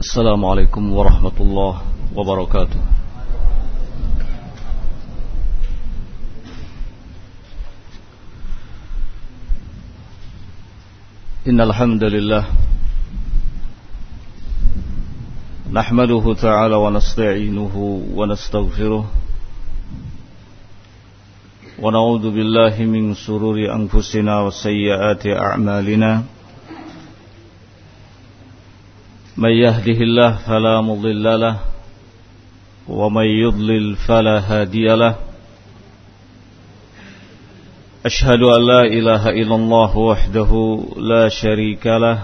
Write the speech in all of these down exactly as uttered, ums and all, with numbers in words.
Assalamualaikum warahmatullahi wabarakatuh. Innal hamdalillah nahmaduhu ta'ala wa nasta'inuhu wa nastaghfiruh wa na'udzu billahi min shururi anfusina wa sayyiati a'malina. من يهده الله فلا مضل له ومن يضلل فلا هادي له أشهد أن لا إله إلا الله وحده لا شريك له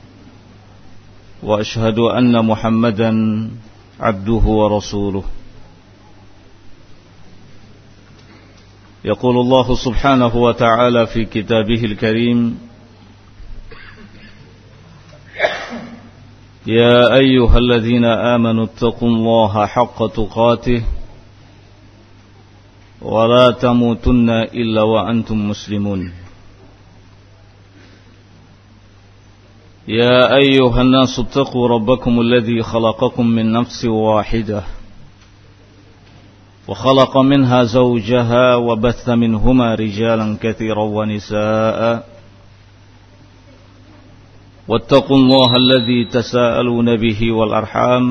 وأشهد أن محمدا عبده ورسوله. يقول الله سبحانه وتعالى في كتابه الكريم: يا أيها الذين آمنوا اتقوا الله حق تقاته ولا تموتن إلا وأنتم مسلمون. يا أيها الناس اتقوا ربكم الذي خلقكم من نفس واحدة وخلق منها زوجها وبث منهما رجالا كثيرا ونساء واتقوا الله الذي تساءلون به والأرحام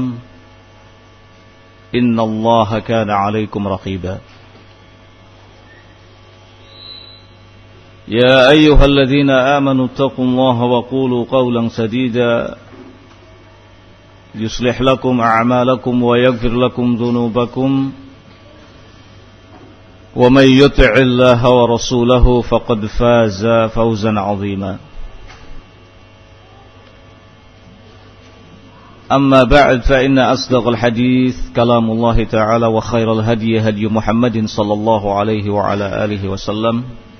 إن الله كان عليكم رقيبا. يا أيها الذين آمنوا اتقوا الله وقولوا قولا سديدا يصلح لكم أعمالكم ويغفر لكم ذنوبكم ومن يطع الله ورسوله فقد فاز فوزا عظيما. أما بعد فإن أصدق الحديث كلام الله تعالى وخير الهدي هدي محمد صلى الله عليه وعلى آله وسلم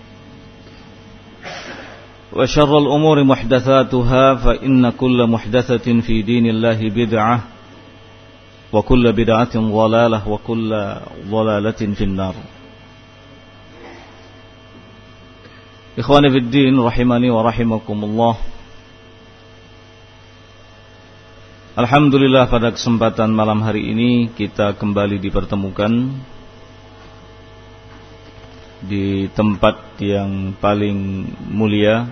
وشر الأمور محدثاتها فإن كل محدثة في دين الله بدعة وكل بدعة ضلالة وكل ضلالة في النار. إخواني في الدين رحمني ورحمكم الله. Alhamdulillah, pada kesempatan malam hari ini kita kembali dipertemukan di tempat yang paling mulia.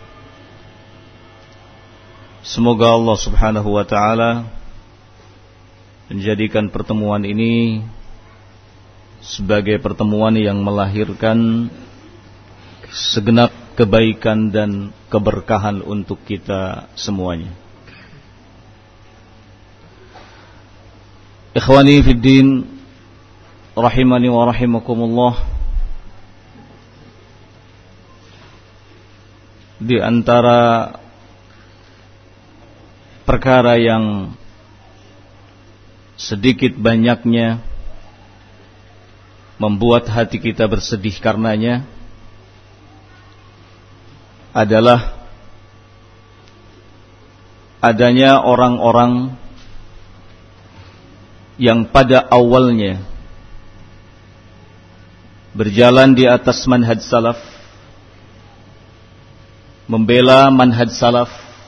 Semoga Allah Subhanahu wa ta'ala menjadikan pertemuan ini sebagai pertemuan yang melahirkan segenap kebaikan dan keberkahan untuk kita semuanya. Ikhwani fiddin rahimani wa rahimakumullah. Di antara perkara yang sedikit banyaknya membuat hati kita bersedih karenanya adalah adanya orang-orang yang pada awalnya berjalan di atas manhaj salaf, membela manhaj salaf,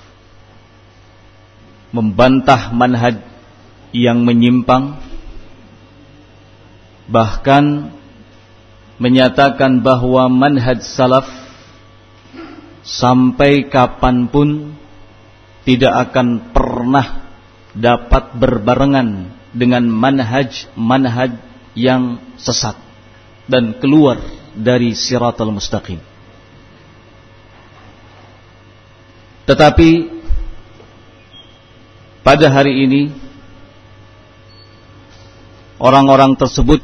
membantah manhaj yang menyimpang, bahkan menyatakan bahwa manhaj salaf sampai kapanpun tidak akan pernah dapat berbarengan dengan manhaj-manhaj yang sesat dan keluar dari siratal mustaqim. Tetapi pada hari ini orang-orang tersebut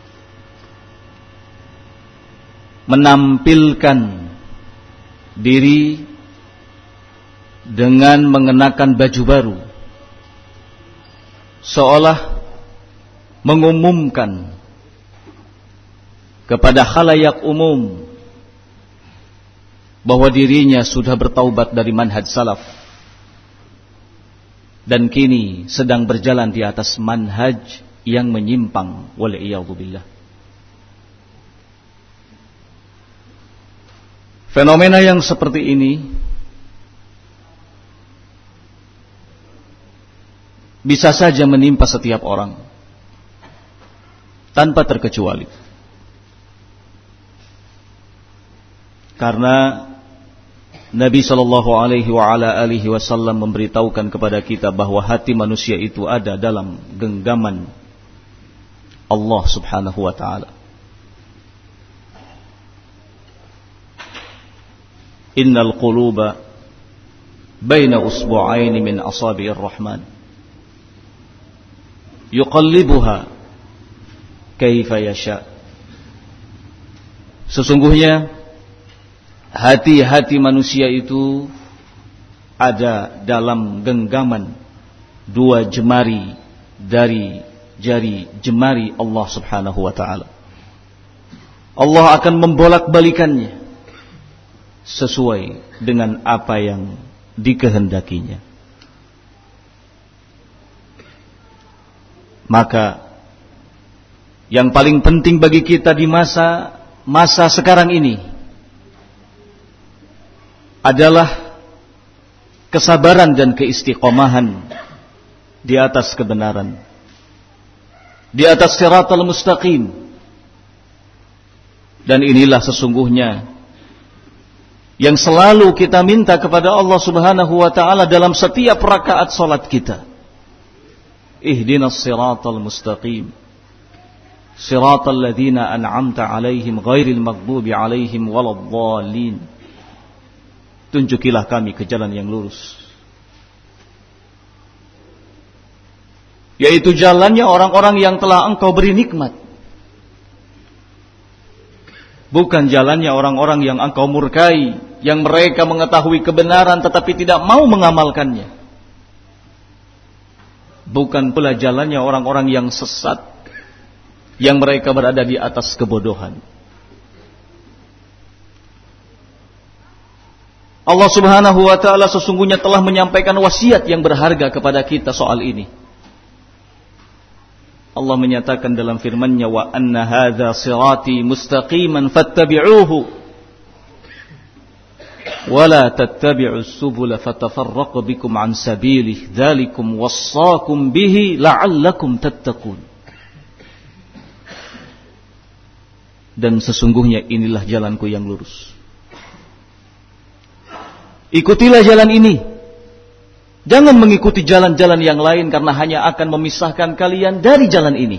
menampilkan diri dengan mengenakan baju baru, seolah mengumumkan kepada khalayak umum bahwa dirinya sudah bertaubat dari manhaj salaf dan kini sedang berjalan di atas manhaj yang menyimpang, wal'iyadzubillah. Fenomena yang seperti ini bisa saja menimpa setiap orang tanpa terkecuali. Karena Nabi sallallahu alaihi wa ala alihi wasallam memberitahukan kepada kita bahwa hati manusia itu ada dalam genggaman Allah Subhanahu wa taala. Innal quluba baina usbu'aini min asabi'ir rahman yuqallibuha kaifa yasha. Sesungguhnya hati-hati manusia itu ada dalam genggaman dua jemari dari jari jemari Allah Subhanahu wa taala. Allah akan membolak-balikannya sesuai dengan apa yang dikehendakinya. Maka yang paling penting bagi kita di masa masa sekarang ini adalah kesabaran dan keistiqomahan di atas kebenaran, di atas siratal mustaqim. Dan inilah sesungguhnya yang selalu kita minta kepada Allah Subhanahu wa taala dalam setiap rakaat salat kita. Ihdinas siratal mustaqim. Siratal ladzina an'amta 'alaihim ghairil maghdubi 'alaihim waladdallin. Tunjukilah kami ke jalan yang lurus, yaitu jalannya orang-orang yang telah Engkau beri nikmat, bukan jalannya orang-orang yang Engkau murkai, yang mereka mengetahui kebenaran tetapi tidak mau mengamalkannya. Bukan pula jalannya orang-orang yang sesat, yang mereka berada di atas kebodohan. Allah Subhanahu wa taala sesungguhnya telah menyampaikan wasiat yang berharga kepada kita soal ini. Allah menyatakan dalam firman-Nya, wa anna hadza sirati mustaqiman fattabi'uhu wa la tattabi'us subula fatafarraqu bikum an sabilihi dzalikum wassaakum bihi la'allakum tattaqun. Dan sesungguhnya inilah jalanku yang lurus. Ikutilah jalan ini. Jangan mengikuti jalan-jalan yang lain karena hanya akan memisahkan kalian dari jalan ini.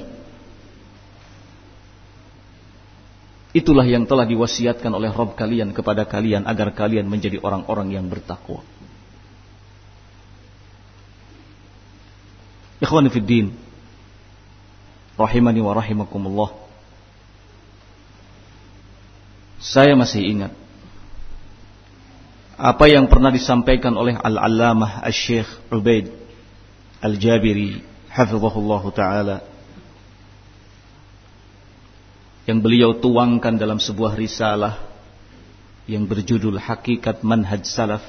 Itulah yang telah diwasiatkan oleh Rabb kalian kepada kalian agar kalian menjadi orang-orang yang bertakwa. Ikhwani fid din, rahimani wa rahimakumullah. Saya masih ingat apa yang pernah disampaikan oleh Al-Allamah Asy-Syaikh Ubaid Al-Jabiri hafizahullah ta'ala, yang beliau tuangkan dalam sebuah risalah yang berjudul Hakikat Manhaj Salaf.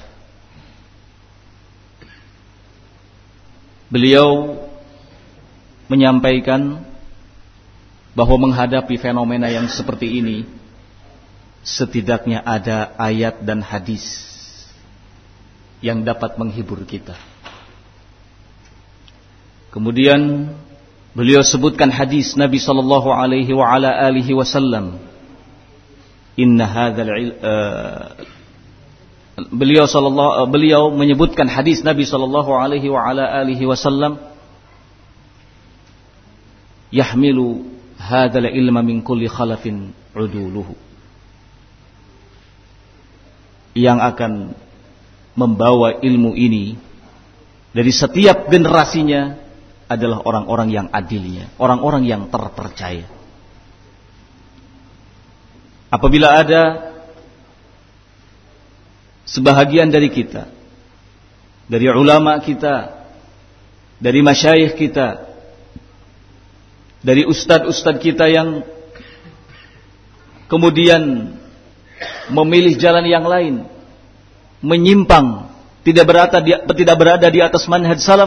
Beliau menyampaikan bahwa menghadapi fenomena yang seperti ini setidaknya ada ayat dan hadis yang dapat menghibur kita. Kemudian beliau sebutkan hadis Nabi sallallahu alaihi wa ala alihi wasallam. Inna hadzal uh, beliau sallallahu uh, beliau menyebutkan hadis Nabi sallallahu alaihi wa ala alihi wasallam, yahmilu hadzal ilma min kulli khalafin uduluhu. Yang akan membawa ilmu ini dari setiap generasinya adalah orang-orang yang adilnya, orang-orang yang terpercaya. Apabila ada sebahagian dari kita, dari ulama kita, dari masyayikh kita, dari ustadz-ustadz kita yang kemudian memilih jalan yang lain, menyimpang, tidak berada di, tidak berada di atas manhaj salaf,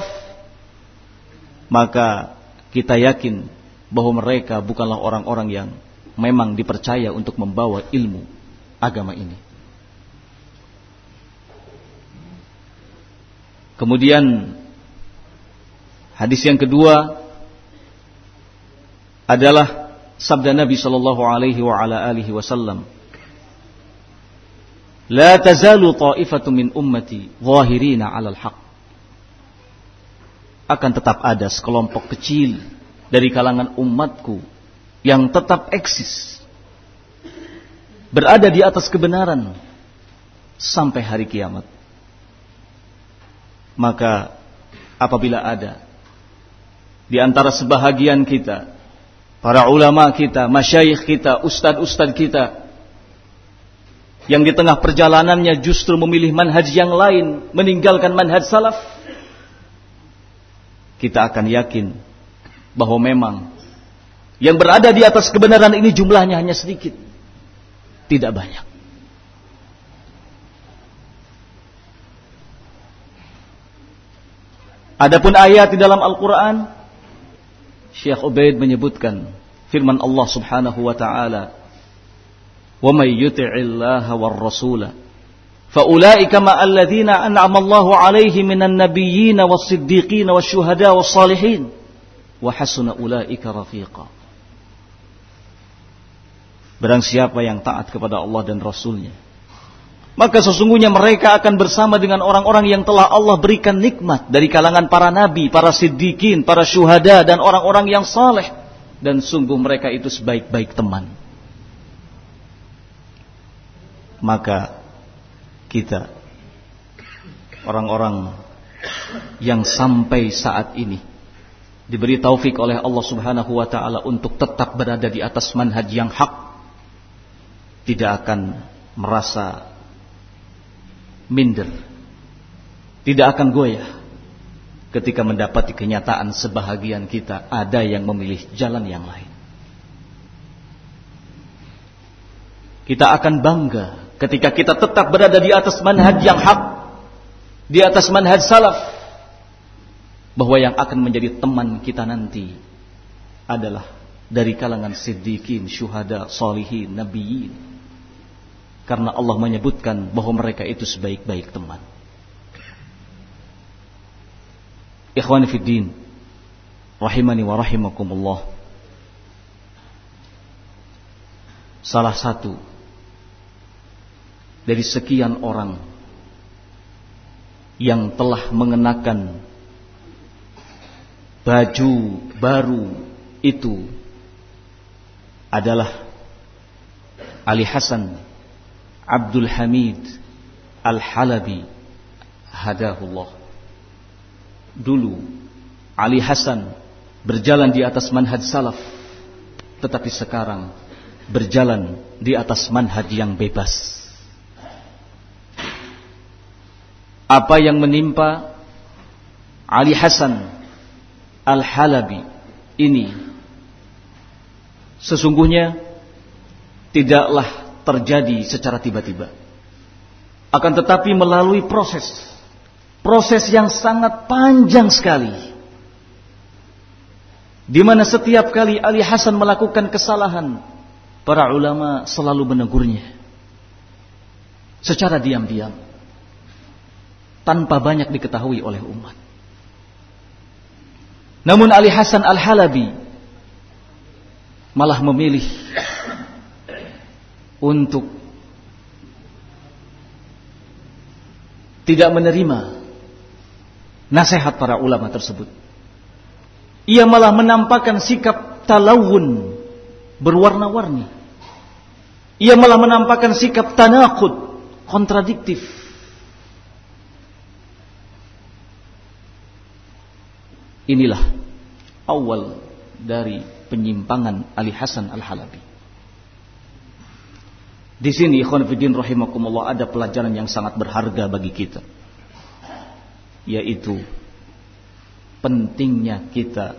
maka kita yakin bahwa mereka bukanlah orang-orang yang memang dipercaya untuk membawa ilmu agama ini. Kemudian Hadis yang kedua adalah sabda Nabi sallallahu alaihi wa ala alihi wasallam, "La tazalu ta'ifatu min ummati zahirina 'alal haqq." Akan tetap ada sekelompok kecil dari kalangan umatku yang tetap eksis, berada di atas kebenaran sampai hari kiamat. Maka apabila ada di antara sebahagian kita, para ulama kita, masyayikh kita, ustad-ustad kita, yang di tengah perjalanannya justru memilih manhaj yang lain, meninggalkan manhaj salaf, kita akan yakin bahwa memang yang berada di atas kebenaran ini jumlahnya hanya sedikit, tidak banyak. Adapun ayat di dalam Al-Quran, Syekh Ubaid menyebutkan firman Allah Subhanahu wa taala, "Wa may yuti'illaha war rasula fa ulaika ma'al ladzina an'ama Allahu 'alaihim minan nabiyyin was-siddiqin wasyuhada was-salihin wa hasuna ulaika rafiqa." Barang siapa yang taat kepada Allah dan Rasulnya, maka sesungguhnya mereka akan bersama dengan orang-orang yang telah Allah berikan nikmat dari kalangan para nabi, para siddiqin, para syuhada, dan orang-orang yang saleh. Dan sungguh mereka itu sebaik-baik teman. Maka kita, orang-orang yang sampai saat ini diberi taufik oleh Allah Subhanahu wa ta'ala untuk tetap berada di atas manhaj yang hak, tidak akan merasa minder, tidak akan goyah ketika mendapati kenyataan sebahagian kita ada yang memilih jalan yang lain. Kita akan bangga ketika kita tetap berada di atas manhaj yang hak, di atas manhaj salaf, bahwa yang akan menjadi teman kita nanti adalah dari kalangan siddiqin, syuhada, salihin, nabiyyin. Karena Allah menyebutkan bahwa mereka itu sebaik-baik teman. Ikhwani fiddin, rahimani wa rahimakumullah. Salah satu dari sekian orang yang telah mengenakan baju baru itu adalah Ali Hasan Abdul Hamid Al-Halabi hadahullah. Dulu Ali Hasan berjalan di atas manhaj salaf, tetapi sekarang berjalan di atas manhaj yang bebas. Apa yang menimpa Ali Hasan Al-Halabi ini sesungguhnya tidaklah terjadi secara tiba-tiba, akan tetapi melalui proses proses yang sangat panjang sekali, di mana setiap kali Ali Hasan melakukan kesalahan, para ulama selalu menegurnya secara diam-diam, tanpa banyak diketahui oleh umat. Namun Ali Hasan Al-Halabi malah memilih untuk tidak menerima nasihat para ulama tersebut. Ia malah menampakkan sikap talawun, berwarna-warni. Ia malah menampakkan sikap tanaqud, kontradiktif. Inilah awal dari penyimpangan Ali Hasan Al-Halabi. Di sini ikhwan fillah rahimakumullah ada pelajaran yang sangat berharga bagi kita, yaitu pentingnya kita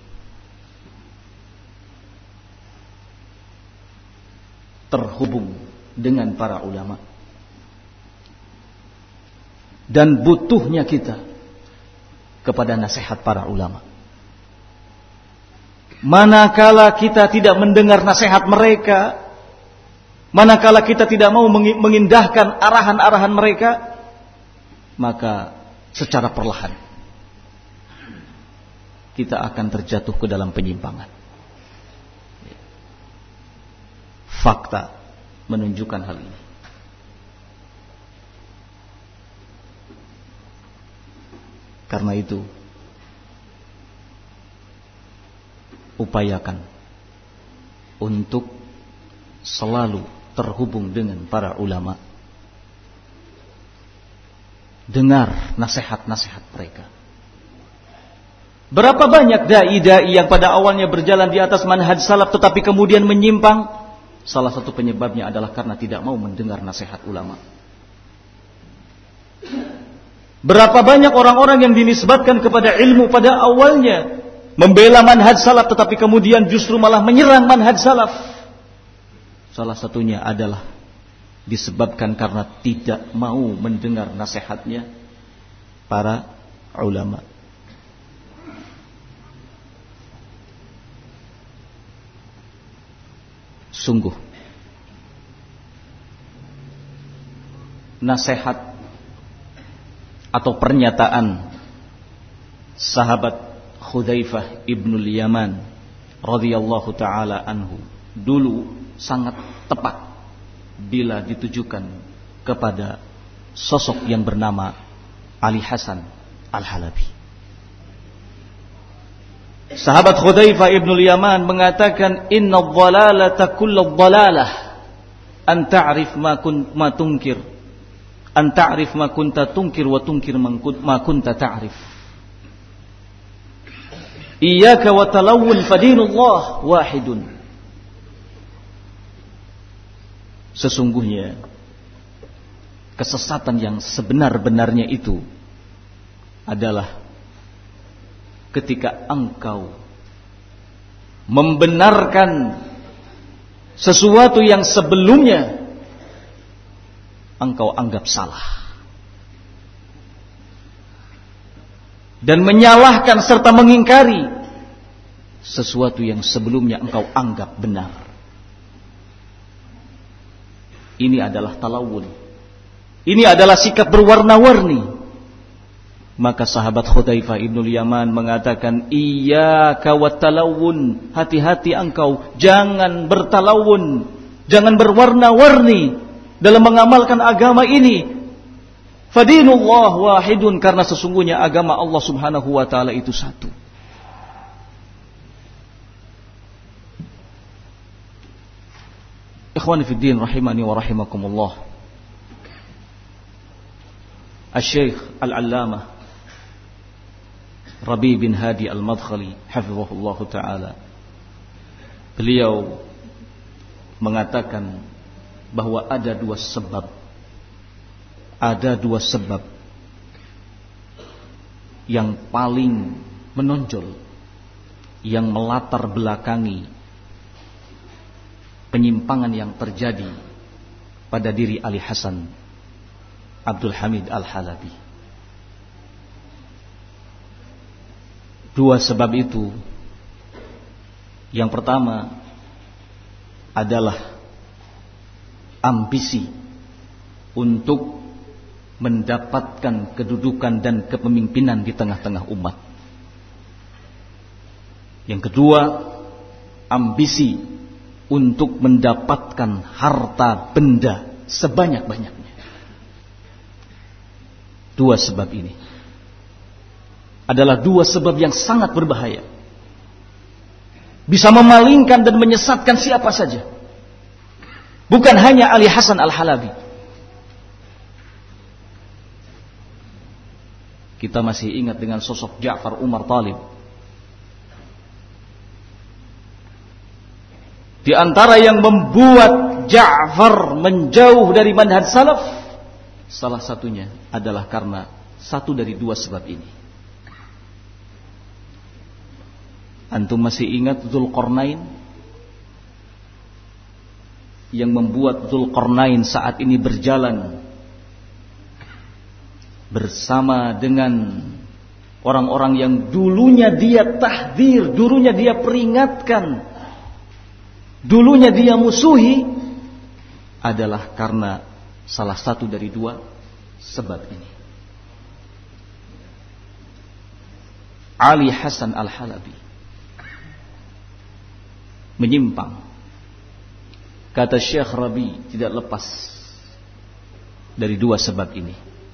terhubung dengan para ulama dan butuhnya kita kepada nasihat para ulama. Manakala kita tidak mendengar nasihat mereka, manakala kita tidak mau mengindahkan arahan-arahan mereka, maka secara perlahan kita akan terjatuh ke dalam penyimpangan. Fakta menunjukkan hal ini. Karena itu, upayakan untuk selalu terhubung dengan para ulama. Dengar nasihat-nasihat mereka. Berapa banyak dai-dai yang pada awalnya berjalan di atas manhaj salaf tetapi kemudian menyimpang? Salah satu penyebabnya adalah karena tidak mau mendengar nasihat ulama. Berapa banyak orang-orang yang dinisbatkan kepada ilmu pada awalnya membela manhaj salaf tetapi kemudian justru malah menyerang manhaj salaf. Salah satunya adalah disebabkan karena tidak mau mendengar nasihatnya para ulama. Sungguh nasihat atau pernyataan sahabat Hudzaifah ibnul Yaman radhiyallahu taala anhu dulu sangat tepat bila ditujukan kepada sosok yang bernama Ali Hasan Al-Halabi. Sahabat Hudzaifah ibnul Yaman mengatakan, "Inna dhalalata kullu dhalalah an ta'rif ma kun ma tunkir an ta'rif ma kunta tunkir wa tunkir ma kunta ta'rif. Iyyaka wa talawun fadinullah wahidun." Sesungguhnya kesesatan yang sebenar-benarnya itu adalah ketika engkau membenarkan sesuatu yang sebelumnya engkau anggap salah, dan menyalahkan serta mengingkari sesuatu yang sebelumnya engkau anggap benar. Ini adalah talawun. Ini adalah sikap berwarna-warni. Maka sahabat Hudzaifah ibnul Yaman mengatakan, "Iyyaka wat talawun." Hati-hati engkau, jangan bertalawun, jangan berwarna-warni dalam mengamalkan agama ini. Fadinullah wahidun, karena sesungguhnya agama Allah Subhanahu wa taala itu satu. Ikhwani fi din rahimani wa rahimakumullah. Asy-Syaikh Al-Allamah Rabi bin Hadi Al-Madkhali hafizahullah taala, beliau mengatakan bahwa ada dua sebab ada dua sebab yang paling menonjol, yang melatar belakangi penyimpangan yang terjadi pada diri Ali Hasan Abdul Hamid Al-Halabi. Dua sebab itu, yang pertama adalah ambisi untuk mendapatkan kedudukan dan kepemimpinan di tengah-tengah umat. Yang kedua, ambisi untuk mendapatkan harta benda sebanyak-banyaknya. Dua sebab ini adalah dua sebab yang sangat berbahaya, bisa memalingkan dan menyesatkan siapa saja, bukan hanya Ali Hasan Al-Halabi. Kita masih ingat dengan sosok Ja'far Umar Thalib. Di antara yang membuat Ja'far menjauh dari manhaj salaf, salah satunya adalah karena satu dari dua sebab ini. Antum masih ingat Dzulqarnain? Yang membuat Dzulqarnain saat ini berjalan bersama dengan orang-orang yang dulunya dia tahdzir, dulunya dia peringatkan, dulunya dia musuhi, adalah karena salah satu dari dua sebab ini. Ali Hasan Al-Halabi menyimpang. Kata Syekh Rabi, tidak lepas dari dua sebab ini.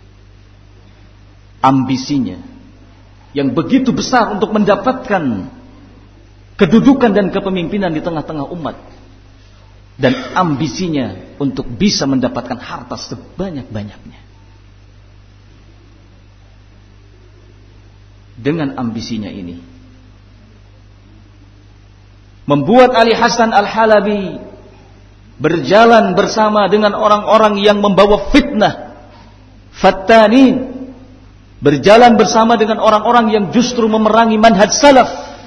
Ambisinya yang begitu besar untuk mendapatkan kedudukan dan kepemimpinan di tengah-tengah umat, dan ambisinya untuk bisa mendapatkan harta sebanyak-banyaknya. Dengan ambisinya ini membuat Ali Hasan Al-Halabi berjalan bersama dengan orang-orang yang membawa fitnah, fattanin, berjalan bersama dengan orang-orang yang justru memerangi manhaj salaf.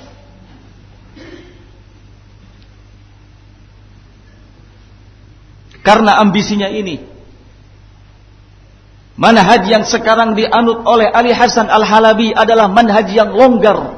Karena ambisinya ini, manhaj yang sekarang dianut oleh Ali Hasan Al-Halabi adalah manhaj yang longgar.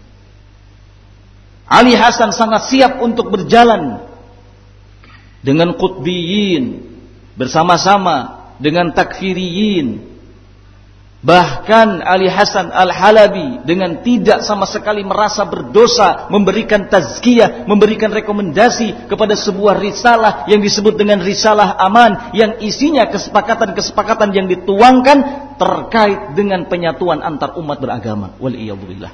Ali Hasan sangat siap untuk berjalan dengan qutbiyin, bersama-sama dengan takfiriyin. Bahkan Ali Hasan Al-Halabi dengan tidak sama sekali merasa berdosa memberikan tazkiyah, memberikan rekomendasi kepada sebuah risalah yang disebut dengan risalah aman, yang isinya kesepakatan-kesepakatan yang dituangkan terkait dengan penyatuan antar umat beragama. Waliyadzubillah.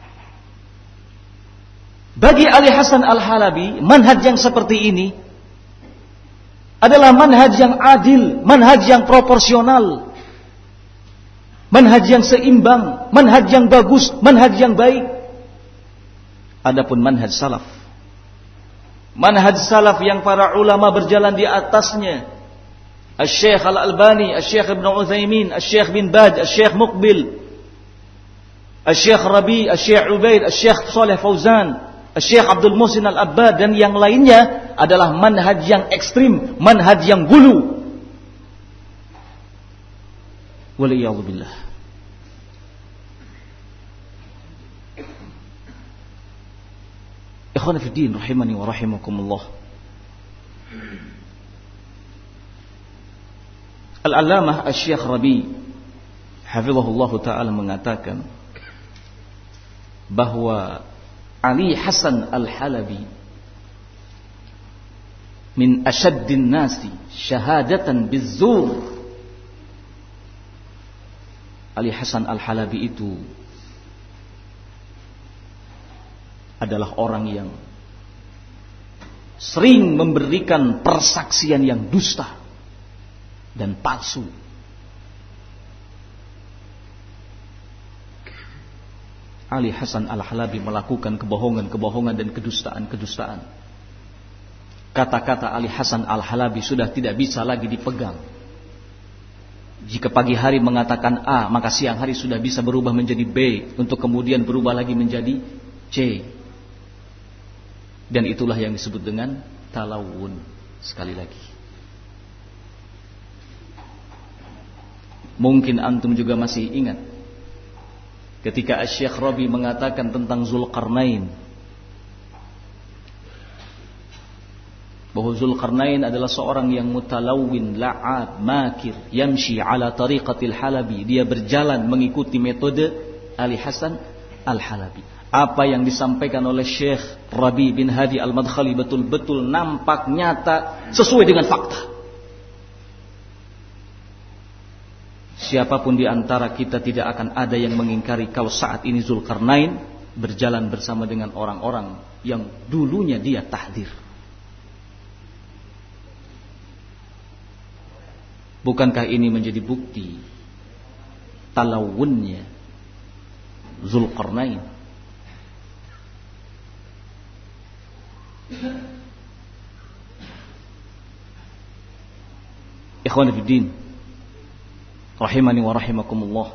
Bagi Ali Hasan Al-Halabi, manhaj yang seperti ini adalah manhaj yang adil, manhaj yang proporsional, manhaj yang seimbang, manhaj yang bagus, manhaj yang baik. Adapun manhaj salaf, manhaj salaf yang para ulama berjalan di atasnya, Asy-Syaikh Al-Albani, Asy-Syaikh Ibnu Utsaimin, Asy-Syaikh bin Baz, Asy-Syaikh Muqbil, Asy-Syaikh Rabi, Asy-Syaikh Ubaid, Asy-Syaikh Shalih Fauzan, Asy-Syaikh Abdul Muhsin Al-Abbad dan yang lainnya adalah manhaj yang ekstrim, manhaj yang gulu. Waliyadzubillah. Ikhwan fillah rahimani wa rahimakumullah. Al-Allamah Asy-Syaikh Rabi hafizahullah taala mengatakan bahwa Ali Hasan Al-Halabi min asyaddin nasi syahadatan bizzur. Ali Hasan Al-Halabi itu adalah orang yang sering memberikan persaksian yang dusta dan palsu. Ali Hasan Al-Halabi melakukan kebohongan-kebohongan dan kedustaan-kedustaan. Kata-kata Ali Hasan Al-Halabi sudah tidak bisa lagi dipegang. Jika pagi hari mengatakan A, maka siang hari sudah bisa berubah menjadi B, untuk kemudian berubah lagi menjadi C. Dan itulah yang disebut dengan talawun. Sekali lagi, mungkin antum juga masih ingat ketika Asy-Syaikh Rabi mengatakan tentang Zulkarnain, bahwa Zulkarnain adalah seorang yang mutalawwin, la'ab, makir, yamshi ala tariqatil Halabi. Dia berjalan mengikuti metode Ali Hasan Al-Halabi. Apa yang disampaikan oleh Syekh Rabi bin Hadi Al-Madkhali betul-betul nampak nyata sesuai dengan fakta. Siapapun di antara kita tidak akan ada yang mengingkari kalau saat ini Zulkarnain berjalan bersama dengan orang-orang yang dulunya dia tahdir. Bukankah ini menjadi bukti talawunnya Zulkarnain? Ikhwan fillah rahimani wa rahimakumullah.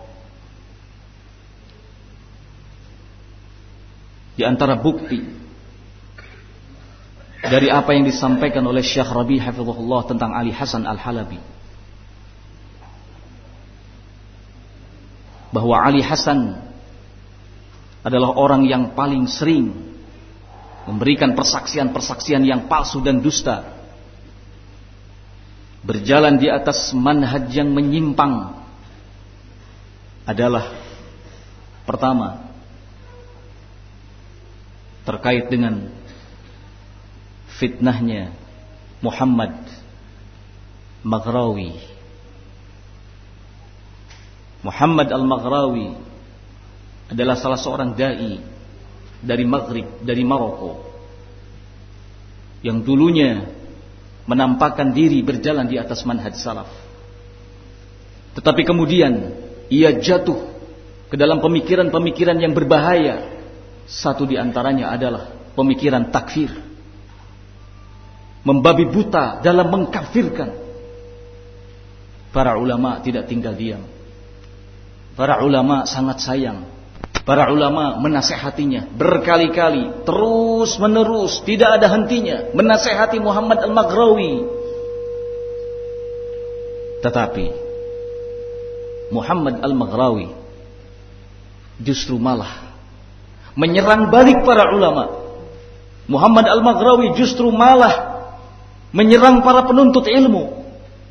Di antara bukti dari apa yang disampaikan oleh Syekh Rabi hafizahullah tentang Ali Hasan Al-Halabi, bahwa Ali Hasan adalah orang yang paling sering memberikan persaksian-persaksian yang palsu dan dusta, berjalan di atas manhaj yang menyimpang, adalah pertama, terkait dengan fitnahnya Muhammad Maghrawi. Muhammad Al-Maghrawi adalah salah seorang dai dari Maghrib, dari Maroko, yang dulunya menampakkan diri berjalan di atas manhaj salaf. Tetapi kemudian ia jatuh ke dalam pemikiran-pemikiran yang berbahaya. Satu di antaranya adalah pemikiran takfir, membabi buta dalam mengkafirkan. Para ulama tidak tinggal diam. Para ulama sangat sayang. Para ulama menasehatinya berkali-kali, terus menerus, tidak ada hentinya, menasehati Muhammad Al-Maghrawi. Tetapi Muhammad Al-Maghrawi justru malah menyerang balik para ulama. Muhammad Al-Maghrawi justru malah menyerang para penuntut ilmu.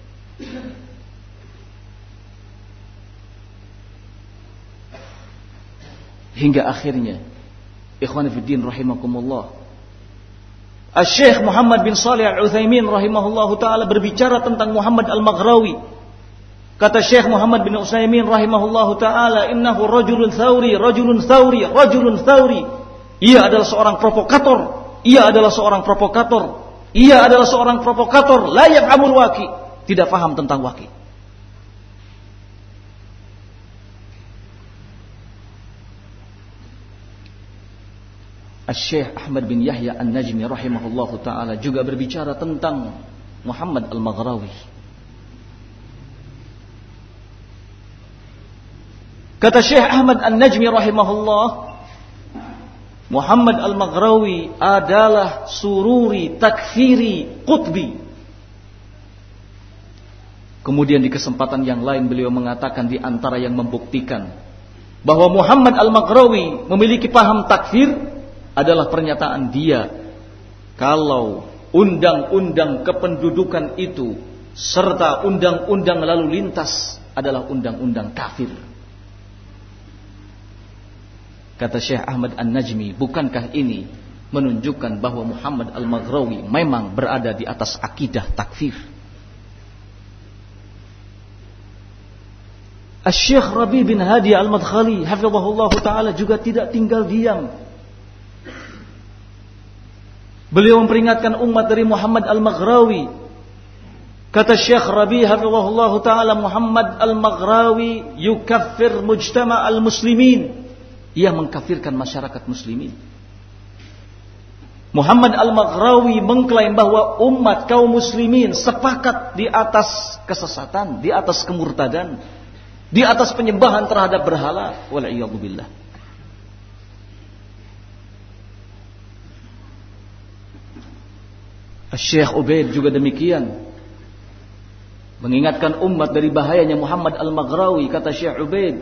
Hingga akhirnya, ikhwan fiddin rahimakumullah, Asy-Syaikh Muhammad bin Shalih Al-Utsaimin rahimahullahu taala berbicara tentang Muhammad Al-Maghrawi. Kata Syekh Muhammad bin Utsaimin rahimahullahu taala, innahu rajulun tsauri, rajulun tsauri, rajulun tsauri. Ia adalah seorang provokator, ia adalah seorang provokator, ia adalah seorang provokator, la yafhamul waqi, tidak paham tentang waqi. Asy-Syaikh Ahmad bin Yahya An-Najmi rahimahullahu taala juga berbicara tentang Muhammad Al-Maghrawi. Kata Syekh Ahmad An-Najmi rahimahullah, Muhammad Al-Maghrawi adalah sururi, takfiri, qutbi. Kemudian di kesempatan yang lain beliau mengatakan di antara yang membuktikan bahwa Muhammad Al-Maghrawi memiliki paham takfir adalah pernyataan dia kalau undang-undang kependudukan itu serta undang-undang lalu lintas adalah undang-undang kafir. Kata Syekh Ahmad An-Najmi, bukankah ini menunjukkan bahwa Muhammad Al-Maghrawi memang berada di atas akidah takfir? Asy-Syaikh Rabi' bin Hadi Al-Madkhali hafizahullah taala juga tidak tinggal diam. Beliau memperingatkan umat dari Muhammad Al-Maghrawi. Kata Syekh Rabi' hafizahullah taala, Muhammad Al-Maghrawi yukaffir mujtama' al-muslimin. Ia mengkafirkan masyarakat muslimin. Muhammad Al-Maghrawi mengklaim bahwa umat kaum muslimin sepakat di atas kesesatan, di atas kemurtadan, di atas penyembahan terhadap berhala. Wal'iyadu billah. Syekh Ubaid juga demikian, mengingatkan umat dari bahayanya Muhammad Al-Maghrawi. Kata Syekh Ubaid,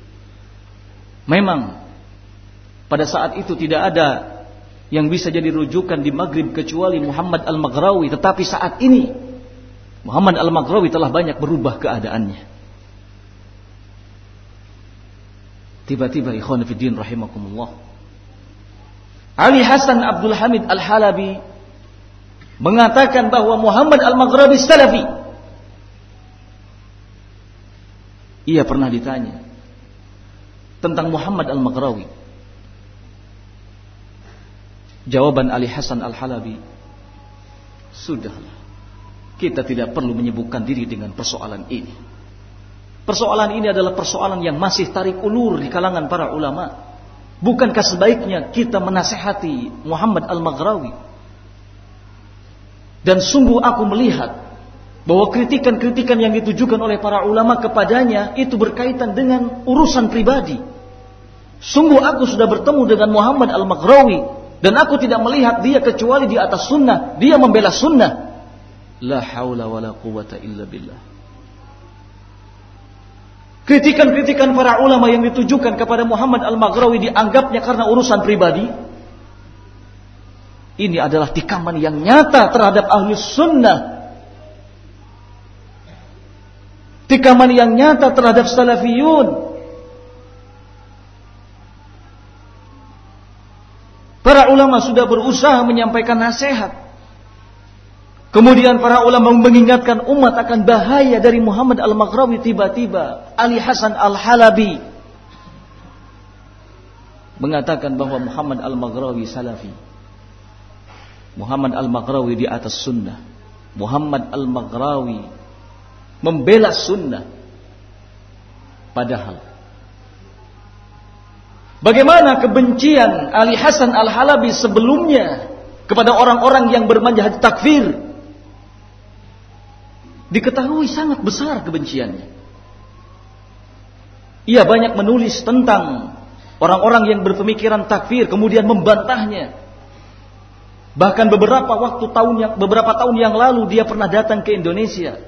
memang pada saat itu tidak ada yang bisa jadi rujukan di Maghrib kecuali Muhammad Al-Maghrawi. Tetapi saat ini Muhammad Al-Maghrawi telah banyak berubah keadaannya. Tiba-tiba ikhwan fiddin rahimakumullah, Ali Hasan Abdul Hamid Al-Halabi mengatakan bahwa Muhammad Al-Maghrawi Salafi. Ia pernah ditanya tentang Muhammad Al-Maghrawi. Jawaban Ali Hasan Al-Halabi, sudahlah, kita tidak perlu menyibukkan diri dengan persoalan ini. Persoalan ini adalah persoalan yang masih tarik ulur di kalangan para ulama. Bukankah sebaiknya kita menasihati Muhammad Al-Maghrawi? Dan sungguh aku melihat bahwa kritikan-kritikan yang ditujukan oleh para ulama kepadanya itu berkaitan dengan urusan pribadi. Sungguh aku sudah bertemu dengan Muhammad Al-Maghrawi dan aku tidak melihat dia kecuali di atas sunnah. Dia membela sunnah. La haula wa la quwata illa billah. Kritikan-kritikan para ulama yang ditujukan kepada Muhammad Al-Maghrawi dianggapnya karena urusan pribadi. Ini adalah tikaman yang nyata terhadap Ahlus Sunnah. Tikaman yang nyata terhadap Salafiyun. Para ulama sudah berusaha menyampaikan nasihat. Kemudian para ulama mengingatkan umat akan bahaya dari Muhammad Al-Maghrawi. Tiba-tiba Ali Hasan Al-Halabi mengatakan bahwa Muhammad Al-Maghrawi salafi. Muhammad Al-Maghrawi di atas sunnah. Muhammad Al-Maghrawi membela sunnah. Padahal bagaimana kebencian Ali Hasan Al-Halabi sebelumnya kepada orang-orang yang bermanhaj takfir, diketahui sangat besar kebenciannya. Ia banyak menulis tentang orang-orang yang berpemikiran takfir, kemudian membantahnya. Bahkan beberapa waktu tahun yang beberapa tahun yang lalu dia pernah datang ke Indonesia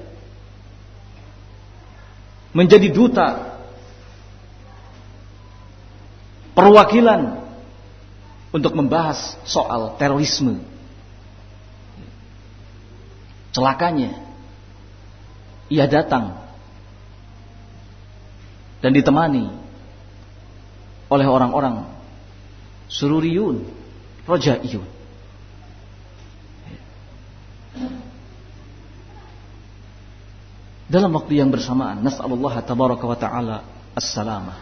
menjadi duta perwakilan untuk membahas soal terorisme. Celakanya, ia datang dan ditemani oleh orang-orang sururiyun, rojaiyun. Dalam waktu yang bersamaan, nas'alullah tabaraka wa ta'ala as-salamah.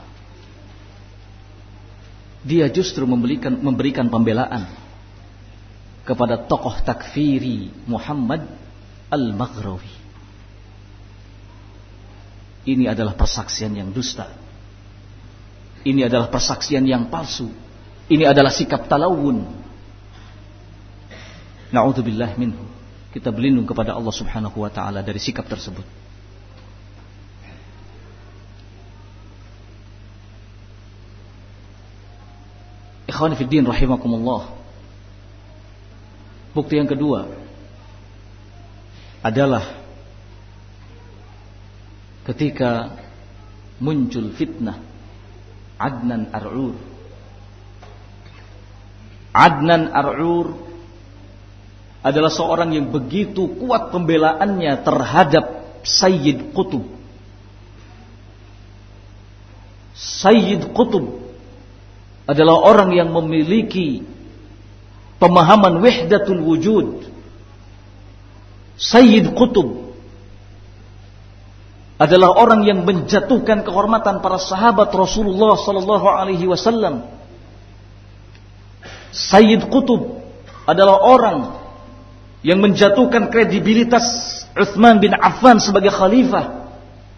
Dia justru memberikan, memberikan pembelaan kepada tokoh takfiri Muhammad Al-Maghrawi. Ini adalah persaksian yang dusta. Ini adalah persaksian yang palsu. Ini adalah sikap talawun. Na'udzubillah minhu. Kita berlindung kepada Allah Subhanahu wa ta'ala dari sikap tersebut. Ikhwan fiddin rahimakumullah. Bukti yang kedua adalah ketika muncul fitnah Adnan Ar'ur. Adnan Ar'ur adalah seorang yang begitu kuat pembelaannya terhadap Sayyid Qutb. Sayyid Qutb adalah orang yang memiliki pemahaman wahdatul wujud. Sayyid Qutb adalah orang yang menjatuhkan kehormatan para sahabat Rasulullah sallallahu alaihi wasallam. Sayyid Qutb adalah orang yang menjatuhkan kredibilitas Utsman bin Affan sebagai khalifah.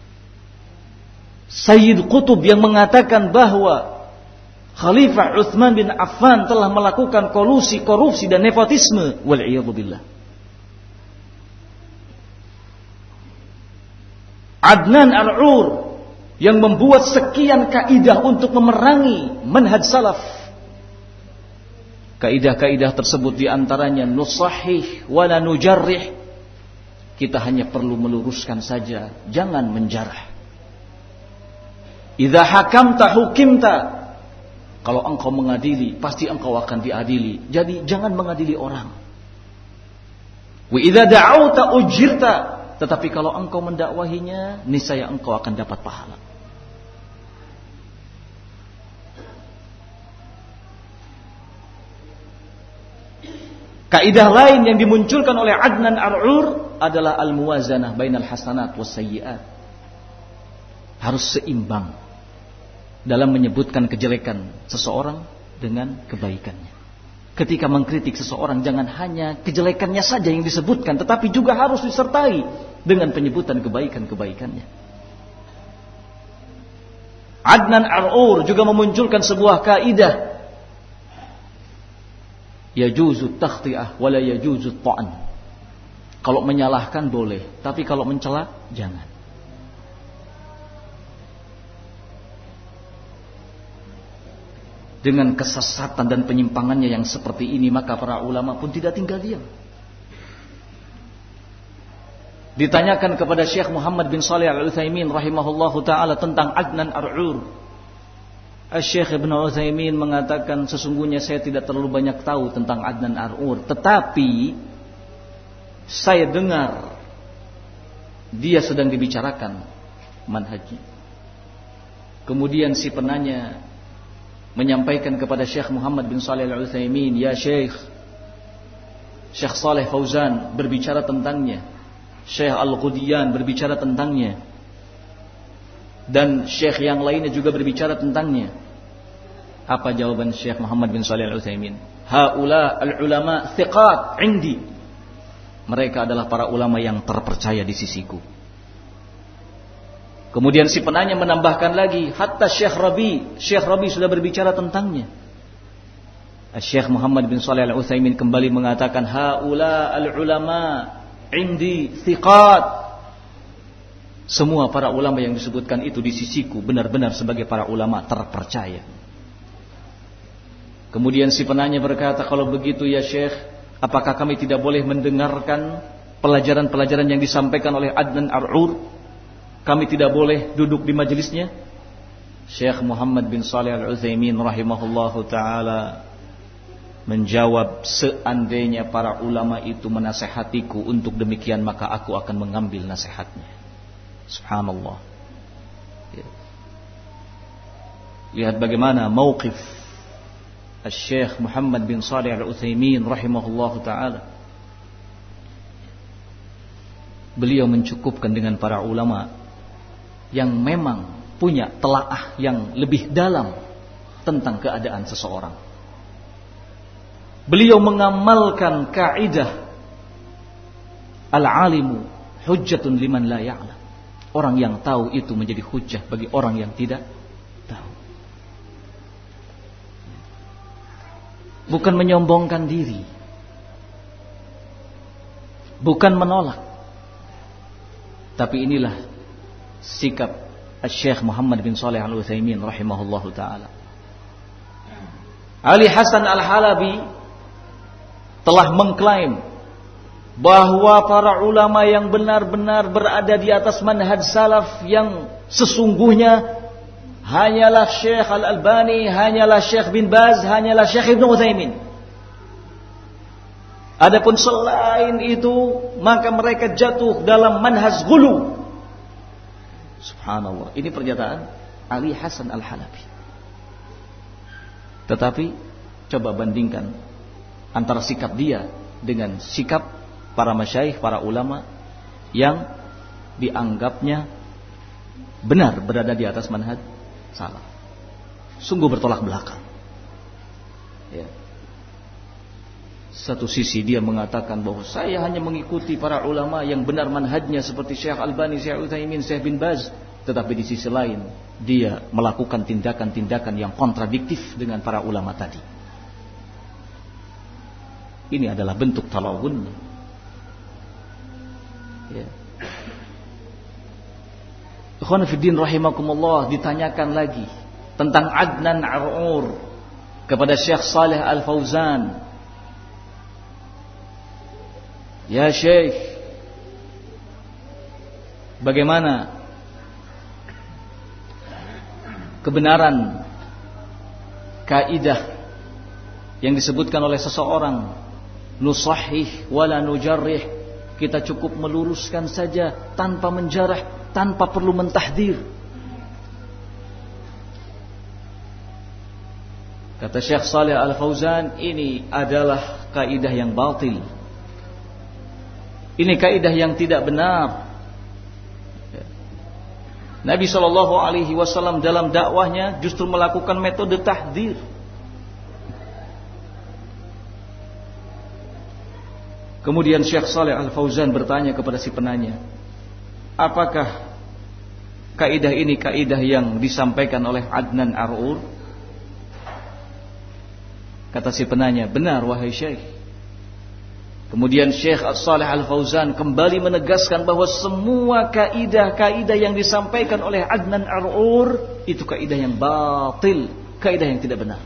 Sayyid Qutb yang mengatakan bahwa Khalifah Utsman bin Affan telah melakukan kolusi, korupsi dan nepotisme. Wal'iyadzubillah. Adnan Ar'ur yang membuat sekian kaidah untuk memerangi manhaj salaf. Kaidah-kaidah tersebut diantaranya nusahih wala nujarrih. Kita hanya perlu meluruskan saja, jangan menjarah. Idza hakamta hukimta. Kalau engkau mengadili, pasti engkau akan diadili. Jadi jangan mengadili orang. Wa idza da'auta ujirta. Tetapi kalau engkau mendakwahinya, niscaya engkau akan dapat pahala. Kaidah lain yang dimunculkan oleh Adnan Ar'ur adalah al-muwazanah bainal hasanat was sayyi'at. Harus seimbang dalam menyebutkan kejelekan seseorang dengan kebaikannya. Ketika mengkritik seseorang, jangan hanya kejelekannya saja yang disebutkan, tetapi juga harus disertai dengan penyebutan kebaikan-kebaikannya. Adnan Ar'ur juga memunculkan sebuah kaidah, yajuzu takhti'ah wala yajuzu ta'an. Kalau menyalahkan boleh, tapi kalau mencela jangan. Dengan kesesatan dan penyimpangannya yang seperti ini, maka para ulama pun tidak tinggal diam. Ditanyakan kepada Syekh Muhammad bin Shalih Al-Utsaimin rahimahullahu taala tentang Adnan Ar'ur. Syekh Ibnu Utsaimin mengatakan, sesungguhnya saya tidak terlalu banyak tahu tentang Adnan Ar'ur, tetapi saya dengar dia sedang dibicarakan manhajnya. Kemudian si penanya menyampaikan kepada Syekh Muhammad bin Shalih Al-Utsaimin, "Ya Syekh, Syekh Saleh Fauzan berbicara tentangnya, Syekh Al-Qudiyan berbicara tentangnya, dan Syekh yang lainnya juga berbicara tentangnya." Apa jawaban Syekh Muhammad bin Shalih Al-Utsaimin? "Haula al-ulama thiqat 'indi." Mereka adalah para ulama yang terpercaya di sisiku. Kemudian si penanya menambahkan lagi, "Hatta Syekh Rabi, Syekh Rabi sudah berbicara tentangnya." Syekh Muhammad bin Shalih Al-Utsaimin kembali mengatakan, "Haula al-ulama 'indi thiqat." Semua para ulama yang disebutkan itu di sisiku benar-benar sebagai para ulama terpercaya. Kemudian si penanya berkata, "Kalau begitu ya Syekh, apakah kami tidak boleh mendengarkan pelajaran-pelajaran yang disampaikan oleh Adnan Ar-Ur? Kami tidak boleh duduk di majelisnya?" Syekh Muhammad bin Shalih Al-Utsaimin rahimahullahu ta'ala menjawab, "Seandainya para ulama itu menasehatiku untuk demikian, maka aku akan mengambil nasihatnya." Subhanallah. Ya. Lihat bagaimana mauqif Syekh Muhammad bin Shalih Al-Utsaimin rahimahullahu ta'ala. Beliau mencukupkan dengan para ulama yang memang punya telaah yang lebih dalam tentang keadaan seseorang. Beliau mengamalkan kaidah al-alimu hujjatun liman la ya'lam. Orang yang tahu itu menjadi hujjah bagi orang yang tidak tahu. Bukan menyombongkan diri, bukan menolak, tapi inilah sikap Syekh Muhammad bin Shalih Al-Utsaimin rahimahullahu ta'ala. Ali Hasan Al-Halabi telah mengklaim bahwa para ulama yang benar-benar berada di atas manhaj salaf yang sesungguhnya hanyalah Syekh Al-Albani, hanyalah Syekh bin Baz, hanyalah Syekh Ibnu Utsaimin. Adapun selain itu, maka mereka jatuh dalam manhaj ghulu. Subhanallah. Ini pernyataan Ali Hasan Al-Halabi. Tetapi coba bandingkan antara sikap dia dengan sikap para masyayikh, para ulama yang dianggapnya benar berada di atas manhaj salah. Sungguh bertolak belakang. Ya. Satu sisi dia mengatakan bahwa saya hanya mengikuti para ulama yang benar manhajnya seperti Syekh Albani, Syekh Utsaimin, Syekh bin Baz. Tetapi di sisi lain dia melakukan tindakan-tindakan yang kontradiktif dengan para ulama tadi. Ini adalah bentuk talawun. Ya. Ikhwan fiddin rahimakumullah, ditanyakan lagi tentang Adnan Ar-Ur kepada Syekh Saleh Al-Fauzan. "Ya Syekh, bagaimana kebenaran kaidah yang disebutkan oleh seseorang, nusahih wala nujarrih, kita cukup meluruskan saja tanpa menjarah, tanpa perlu mentahdir?" Kata Syekh Saleh Al-Fauzan, ini adalah kaidah yang batil. Ini kaidah yang tidak benar. Nabi shallallahu alaihi wasallam dalam dakwahnya justru melakukan metode tahdzir. Kemudian Syekh Saleh Al-Fauzan bertanya kepada si penanya, apakah kaidah ini kaidah yang disampaikan oleh Adnan Ar-Ur? Kata si penanya, benar wahai Syekh. Kemudian Syekh Saleh Al-Fauzan kembali menegaskan bahwa semua kaidah-kaidah yang disampaikan oleh Adnan Ar-Ur itu kaidah yang batil, kaidah yang tidak benar.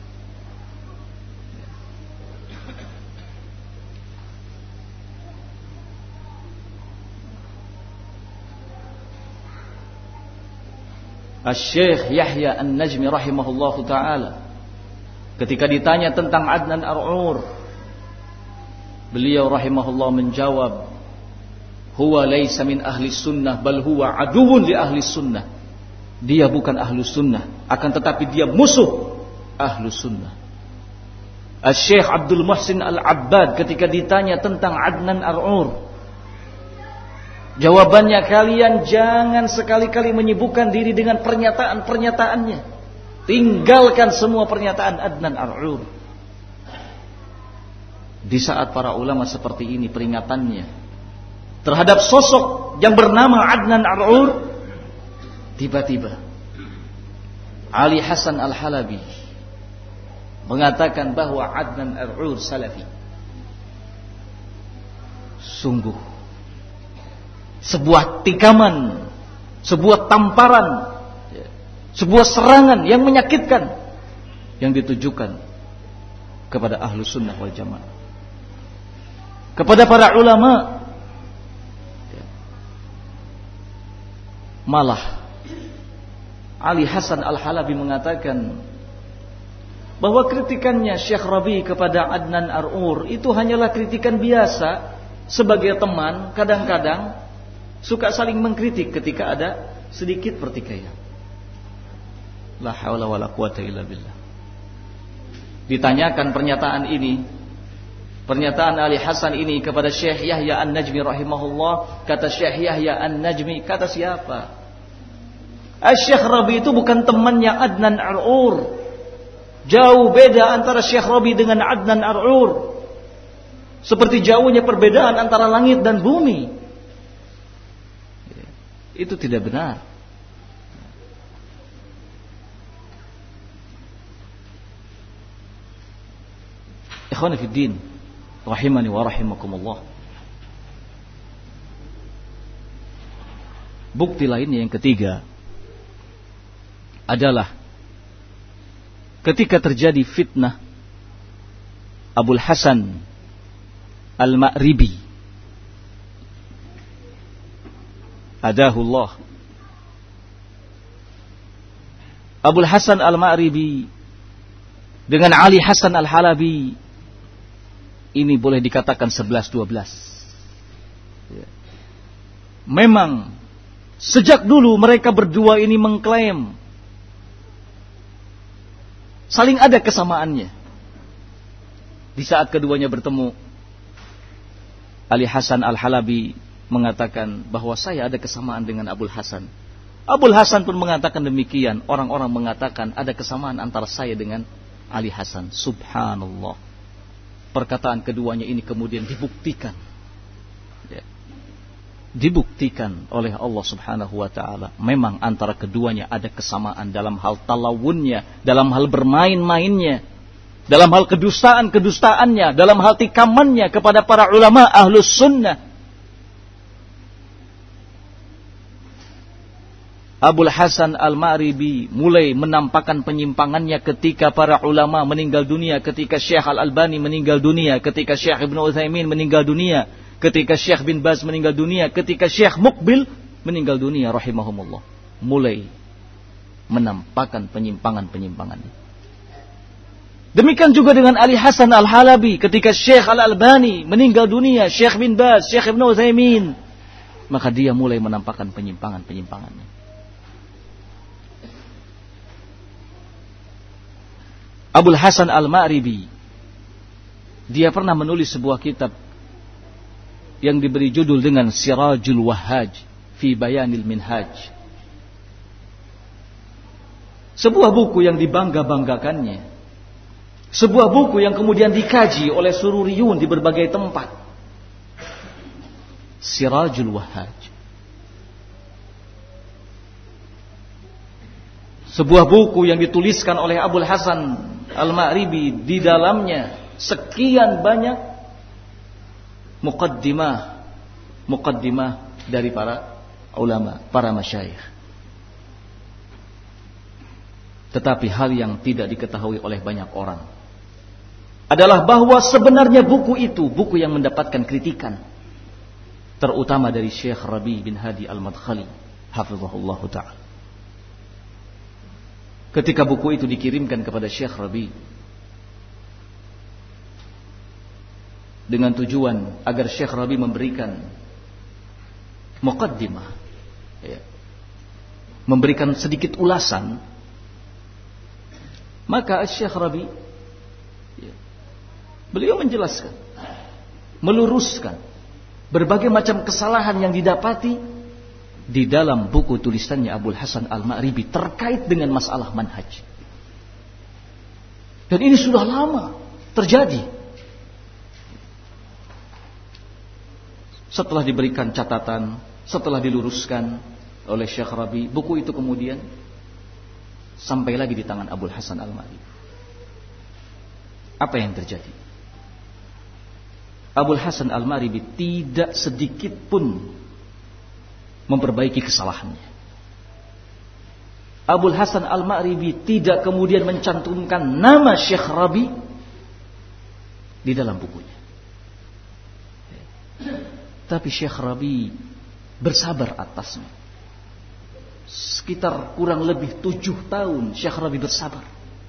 Asy-Syaikh Yahya An-Najmi rahimahullahu ta'ala ketika ditanya tentang Adnan Ar-Ur, beliau rahimahullah menjawab, huwa laysa min ahli sunnah bal huwa aduwwun li ahli sunnah. Dia bukan ahli sunnah, akan tetapi dia musuh Ahlus Sunnah. Al-Syekh Abdul Muhsin Al-Abbad ketika ditanya tentang Adnan Ar-Ur, jawabannya, kalian jangan sekali-kali menyibukkan diri dengan pernyataan-pernyataannya. Tinggalkan semua pernyataan Adnan Ar-Ur. Di saat para ulama seperti ini peringatannya terhadap sosok yang bernama Adnan Ar-Ur, tiba-tiba Ali Hasan Al-Halabi mengatakan bahwa Adnan Ar-Ur salafi. Sungguh sebuah tikaman, sebuah tamparan, sebuah serangan yang menyakitkan yang ditujukan kepada ahlu sunnah wal jamaah, kepada para ulama. Malah Ali Hasan Al-Halabi mengatakan bahwa kritikannya Syekh Rabi kepada Adnan Ar-Ur itu hanyalah kritikan biasa sebagai teman, kadang-kadang suka saling mengkritik ketika ada sedikit pertikaian. La haula wala quwata illa billah. Ditanyakan pernyataan ini, pernyataan Ali Hasan ini kepada Syekh Yahya An-Najmi rahimahullah, kata Syekh Yahya An-Najmi, kata siapa? Syekh Rabi itu bukan temannya Adnan Ar-Ur. Jauh beda antara Syekh Rabi dengan Adnan Ar-Ur. Seperti jauhnya perbedaan antara langit dan bumi. Itu tidak benar. Ikhwani fid din, rahimani wa rahimakumullah. Bukti lainnya yang ketiga adalah ketika terjadi fitnah Abul Hasan Al-Ma'ribi, adahullah. Abul Hasan Al-Ma'ribi dengan Ali Hasan Al-Halabi ini boleh dikatakan sebelas dua belas. Memang sejak dulu mereka berdua ini mengklaim saling ada kesamaannya. Di saat keduanya bertemu, Ali Hasan Al-Halabi mengatakan bahwa saya ada kesamaan dengan Abul Hasan. Abul Hasan pun mengatakan demikian. Orang-orang mengatakan ada kesamaan antara saya dengan Ali Hasan. Subhanallah. Perkataan keduanya ini kemudian dibuktikan. Ya. Dibuktikan oleh Allah Subhanahu wa ta'ala. Memang antara keduanya ada kesamaan dalam hal talawunnya, dalam hal bermain-mainnya, dalam hal kedustaan-kedustaannya, dalam hal tikamannya kepada para ulama ahlus sunnah. Abul Hasan Al-Ma'ribi mulai menampakkan penyimpangannya ketika para ulama meninggal dunia, ketika Syekh Al-Albani meninggal dunia, ketika Syekh Ibn Utsaimin meninggal dunia, ketika Syekh bin Baz meninggal dunia, ketika Syekh Muqbil meninggal dunia rahimahumullah. Mulai menampakkan penyimpangan-penyimpangannya. Demikian juga dengan Ali Hasan Al-Halabi ketika Syekh Al-Albani meninggal dunia, Syekh bin Baz, Syekh Ibn Utsaimin, maka dia mulai menampakkan penyimpangan-penyimpangannya. Abul Hasan Al-Ma'ribi, dia pernah menulis sebuah kitab yang diberi judul dengan Sirajul Wahhaj fi Bayanil Minhaj. Sebuah buku yang dibangga-banggakannya, sebuah buku yang kemudian dikaji oleh sururiyun di berbagai tempat. Sirajul Wahhaj, sebuah buku yang dituliskan oleh Abul Hasan Al-Ma'ribi. Di dalamnya sekian banyak muqaddimah muqaddimah dari para ulama, para masyayikh. Tetapi hal yang tidak diketahui oleh banyak orang adalah bahwa sebenarnya buku itu buku yang mendapatkan kritikan, terutama dari Syekh Rabi bin Hadi Al-Madkhali hafizahullah ta'ala. Ketika buku itu dikirimkan kepada Syekh Rabi dengan tujuan agar Syekh Rabi memberikan muqaddimah, ya, memberikan sedikit ulasan, Maka Syekh Rabi ya, beliau menjelaskan, meluruskan berbagai macam kesalahan yang didapati di dalam buku tulisannya Abul Hasan Al-Ma'ribi terkait dengan masalah manhaj. Dan ini sudah lama terjadi. Setelah diberikan catatan, setelah diluruskan oleh Syekh Rabi, buku itu kemudian sampai lagi di tangan Abul Hasan Al-Ma'ribi. Apa yang terjadi? Abul Hasan Al-Ma'ribi tidak sedikit pun memperbaiki kesalahannya. Abul Hasan Al-Ma'ribi tidak kemudian mencantumkan nama Syekh Rabi di dalam bukunya. Tapi Syekh Rabi bersabar atasnya. Sekitar kurang lebih tujuh tahun Syekh Rabi bersabar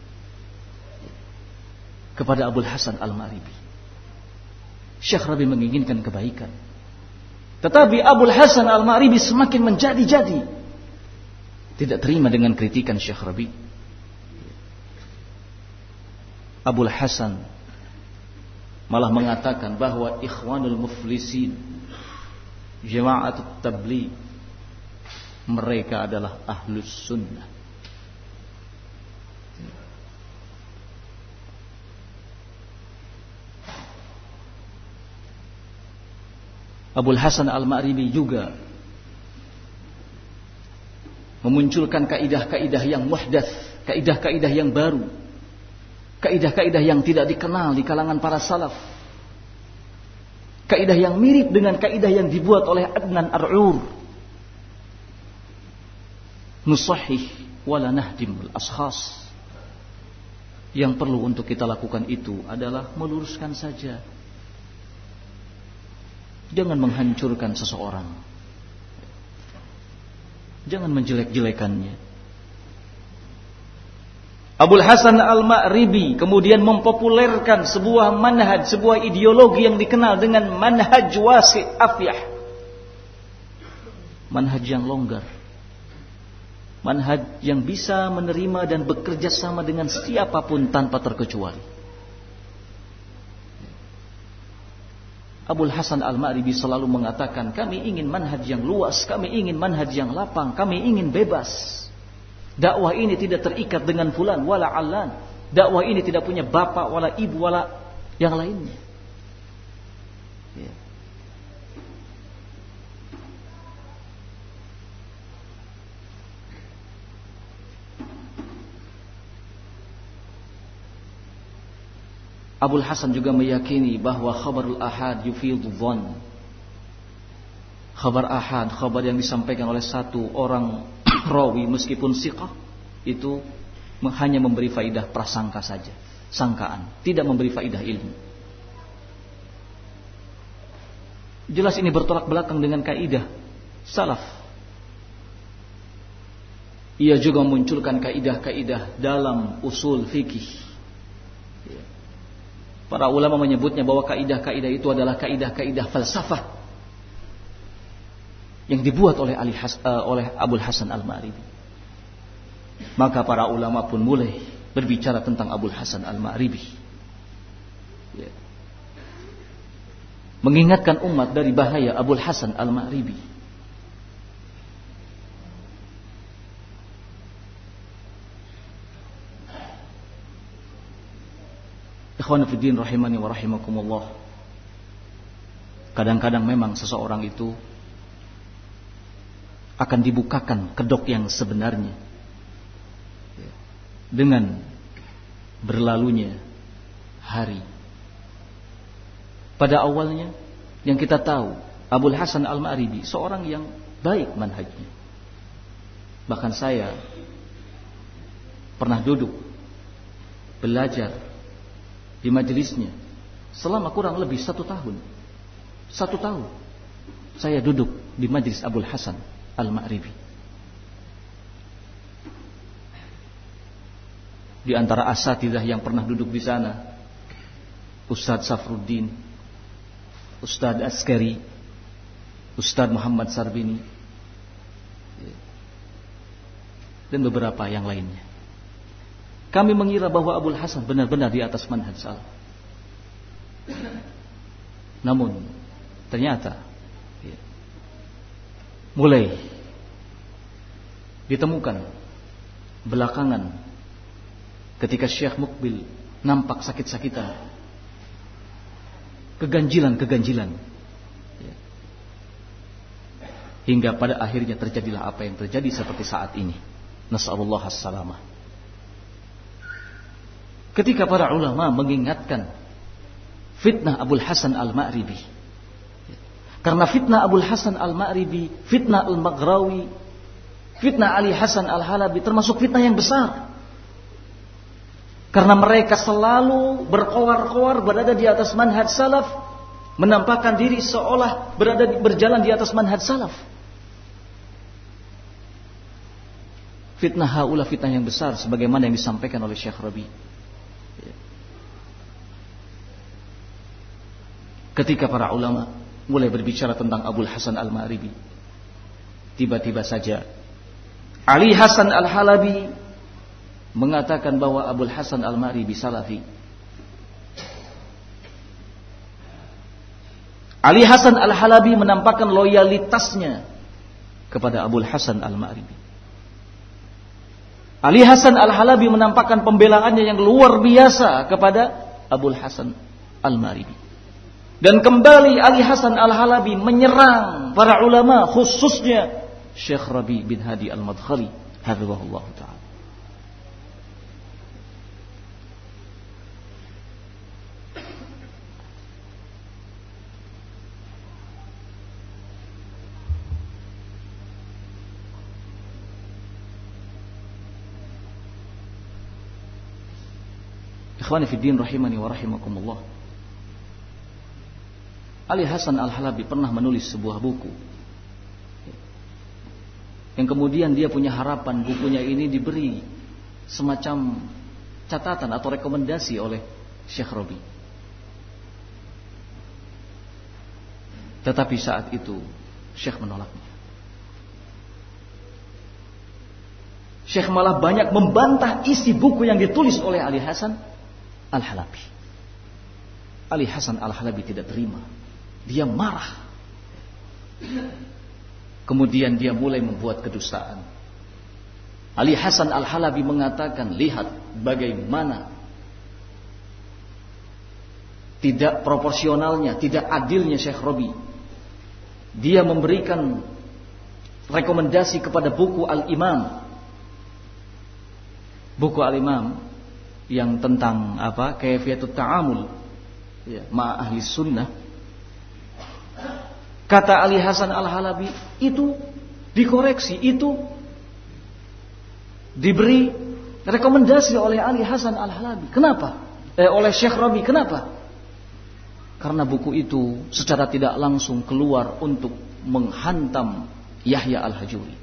kepada Abul Hasan Al-Ma'ribi. Syekh Rabi menginginkan kebaikan, tetapi Abul Hasan Al-Ma'ribi semakin menjadi-jadi, tidak terima dengan kritikan Syekh Rabi. Abul Hasan malah mengatakan bahwa Ikhwanul Muflisin, Jama'atut Tabligh, mereka adalah Ahlus Sunnah. Abul Hasan Al-Ma'ribi juga memunculkan kaidah-kaidah yang muhdats, kaidah-kaidah yang baru, kaidah-kaidah yang tidak dikenal di kalangan para salaf, kaidah yang mirip dengan kaidah yang dibuat oleh Adnan Ar-Ur, nusahih wala nahdim al-ashkhas. Yang perlu untuk kita lakukan itu adalah meluruskan saja, jangan menghancurkan seseorang, jangan menjelek-jelekannya. Abul Hasan Al-Ma'ribi kemudian mempopulerkan sebuah manhaj, sebuah ideologi yang dikenal dengan manhaj wasi' afyah, manhaj yang longgar, manhaj yang bisa menerima dan bekerja sama dengan siapapun tanpa terkecuali. Abul Hasan Al-Ma'ribi selalu mengatakan, kami ingin manhaj yang luas, kami ingin manhaj yang lapang, kami ingin bebas. Dakwah ini tidak terikat dengan fulan wala allan. Dakwah ini tidak punya bapak wala ibu wala yang lainnya. Ya. Abul Hasan juga meyakini bahwa khabarul ahad yufidu dhann. Khabar ahad, khabar yang disampaikan oleh satu orang rawi meskipun siqah, itu hanya memberi faidah prasangka saja, sangkaan, tidak memberi faidah ilmu. Jelas ini bertolak belakang dengan kaidah salaf. Ia juga munculkan kaidah-kaidah dalam usul fikih. Para ulama menyebutnya bahwa kaidah-kaidah itu adalah kaidah-kaidah falsafah yang dibuat oleh Ali Has, uh, oleh Abul Hasan Al-Ma'ribi. Maka para ulama pun mulai berbicara tentang Abul Hasan Al-Ma'ribi, ya, mengingatkan umat dari bahaya Abul Hasan Al-Ma'ribi. Ikhwan fiddin rahimani wa rahimakumullah. Kadang-kadang memang seseorang itu akan dibukakan kedok yang sebenarnya dengan berlalunya hari. Pada awalnya yang kita tahu, Abul Hasan Al-Ma'ribi seorang yang baik manhajnya. Bahkan saya pernah duduk belajar di majelisnya selama kurang lebih satu tahun. Satu tahun saya duduk di majelis Abul Hasan Al-Ma'ribi. Di antara asatidzah yang pernah duduk di sana, Ustadz Safruddin, Ustadz Askari, Ustadz Muhammad Sarbini, dan beberapa yang lainnya. kami mengira bahwa Abul Hasan benar-benar di atas manhaj salaf. Namun ternyata ya, mulai ditemukan belakangan ketika Syekh Mukbil nampak sakit-sakitan, keganjilan-keganjilan, ya, hingga pada akhirnya terjadilah apa yang terjadi seperti saat ini. Nas'alullah as-salamah. Ketika para ulama mengingatkan fitnah Abul Hasan al-Ma'ribi, karena fitnah Abul Hasan al-Ma'ribi, fitnah al-Maghrawi, fitnah Ali Hasan al-Halabi termasuk fitnah yang besar. Karena mereka selalu berkoar-koar berada di atas manhaj salaf, menampakkan diri seolah berada berjalan di atas manhaj salaf. Fitnah haula fitnah yang besar sebagaimana yang disampaikan oleh Syekh Rabi. Ketika para ulama mulai berbicara tentang Abul Hasan al-Ma'ribi, tiba-tiba saja Ali Hasan al-Halabi mengatakan bahwa Abul Hasan al-Ma'ribi salafi. Ali Hasan al-Halabi menampakkan loyalitasnya kepada Abul Hasan al-Ma'ribi. Ali Hasan al-Halabi menampakkan pembelaannya yang luar biasa kepada Abul Hasan al-Ma'ribi. Dan kembali Ali Hasan al-Halabi menyerang para ulama, khususnya Syekh Rabi bin Hadi al-Madkhali hafizahullah ta'ala. Ikhwani fi din rahimani wa rahimakumullah. Ali Hasan al-Halabi pernah menulis sebuah buku yang kemudian dia punya harapan bukunya ini diberi semacam catatan atau rekomendasi oleh Syekh Rabi. Tetapi saat itu Syekh menolaknya. Syekh malah banyak membantah isi buku yang ditulis oleh Ali Hasan al-Halabi. Ali Hasan al-Halabi tidak terima. Dia marah. Kemudian dia mulai membuat kedustaan. Ali Hasan al-Halabi mengatakan, lihat bagaimana tidak proporsionalnya, tidak adilnya Syekh Rabi. Dia memberikan rekomendasi kepada buku Al-Imam. Buku Al-Imam yang tentang apa? Kayfiyatut ta'amul ya, ma ahli sunnah. Kata Ali Hasan al-Halabi, itu dikoreksi, itu diberi rekomendasi oleh Ali Hasan al-Halabi. Kenapa? Eh, oleh Syekh Rabi. Kenapa? Karena buku itu secara tidak langsung keluar untuk menghantam Yahya al-Hajuri.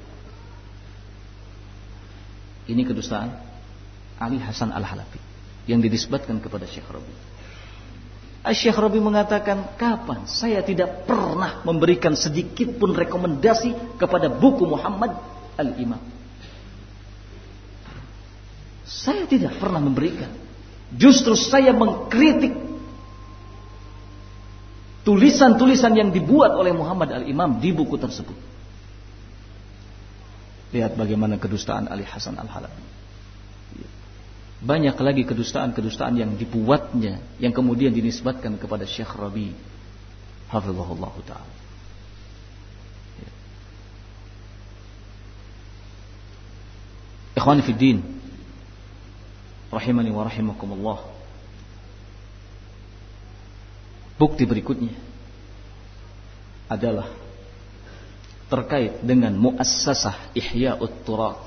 Ini kedustaan Ali Hasan al-Halabi yang dinisbatkan kepada Syekh Rabi. Syekh Rabi mengatakan, kapan saya tidak pernah memberikan sedikit pun rekomendasi kepada buku Muhammad al-Imam. Saya tidak pernah memberikan. Justru saya mengkritik tulisan-tulisan yang dibuat oleh Muhammad al-Imam di buku tersebut. Lihat bagaimana kedustaan Ali Hasan al-Halabi. Banyak lagi kedustaan-kedustaan yang dibuatnya, yang kemudian dinisbatkan kepada Syekh Rabi hafizahullah ta'ala. Ikhwani fi din rahimani wa rahimakumullah. Bukti berikutnya adalah terkait dengan muassasah Ihya'ut Turath,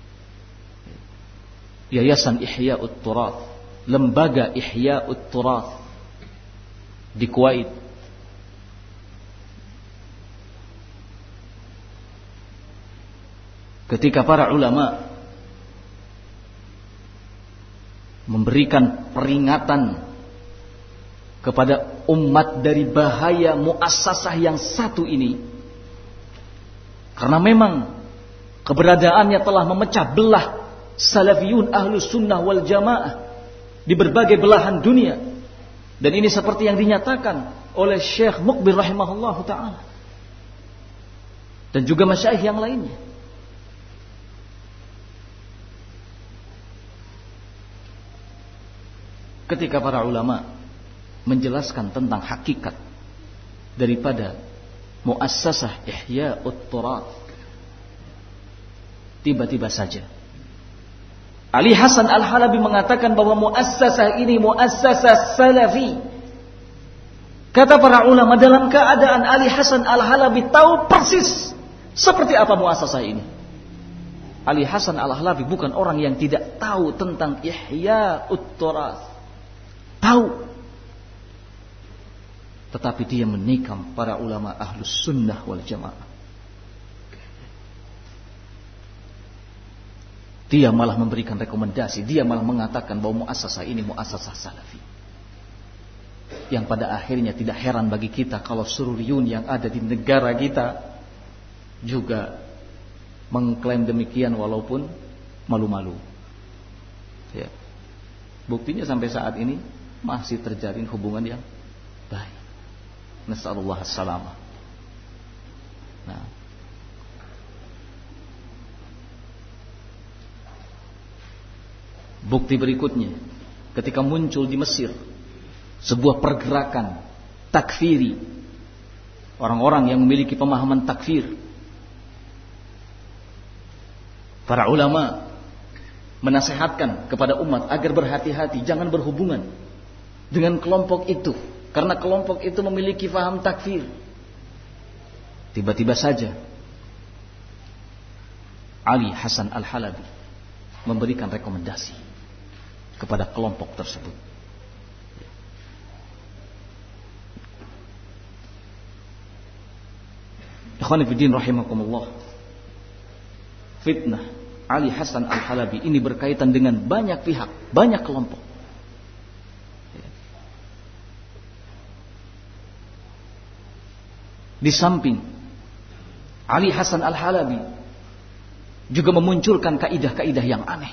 Yayasan Ihya'ut Turath, Lembaga Ihya'ut Turath di Kuwait. Ketika para ulama memberikan peringatan kepada umat dari bahaya muassasah yang satu ini, karena memang keberadaannya telah memecah belah salafiyun ahlus sunnah wal jamaah di berbagai belahan dunia. Dan ini seperti yang dinyatakan oleh Syekh Muqbil rahimahullahu ta'ala dan juga masyayikh yang lainnya. Ketika para ulama menjelaskan tentang hakikat daripada muassasah Ihya'ut Turath, tiba-tiba saja Ali Hasan Al-Halabi mengatakan bahwa muassasah ini muassasah salafi. Kata para ulama, dalam keadaan Ali Hasan Al-Halabi tahu persis seperti apa muassasah ini. Ali Hasan Al-Halabi bukan orang yang tidak tahu tentang Ihya'ut Turath. Tahu. Tetapi dia menikam para ulama ahlus sunnah wal jamaah. Dia malah memberikan rekomendasi. Dia malah mengatakan bahwa muassasah ini muassasah salafi. Yang pada akhirnya tidak heran bagi kita kalau sururiyun yang ada di negara kita juga mengklaim demikian walaupun malu-malu. Ya. Buktinya sampai saat ini masih terjalin hubungan yang baik. Nasallallahu as-salamah. Nah, bukti berikutnya, ketika muncul di Mesir sebuah pergerakan takfiri, orang-orang yang memiliki pemahaman takfir, para ulama menasihatkan kepada umat agar berhati-hati, jangan berhubungan dengan kelompok itu, karena kelompok itu memiliki faham takfir. Tiba-tiba saja Ali Hasan Al-Halabi memberikan rekomendasi kepada kelompok tersebut. Ikhwan fillah rahimakumullah. Fitnah Ali Hasan Al-Halabi ini berkaitan dengan banyak pihak, banyak kelompok. Di samping Ali Hasan Al-Halabi juga memunculkan kaidah-kaidah yang aneh.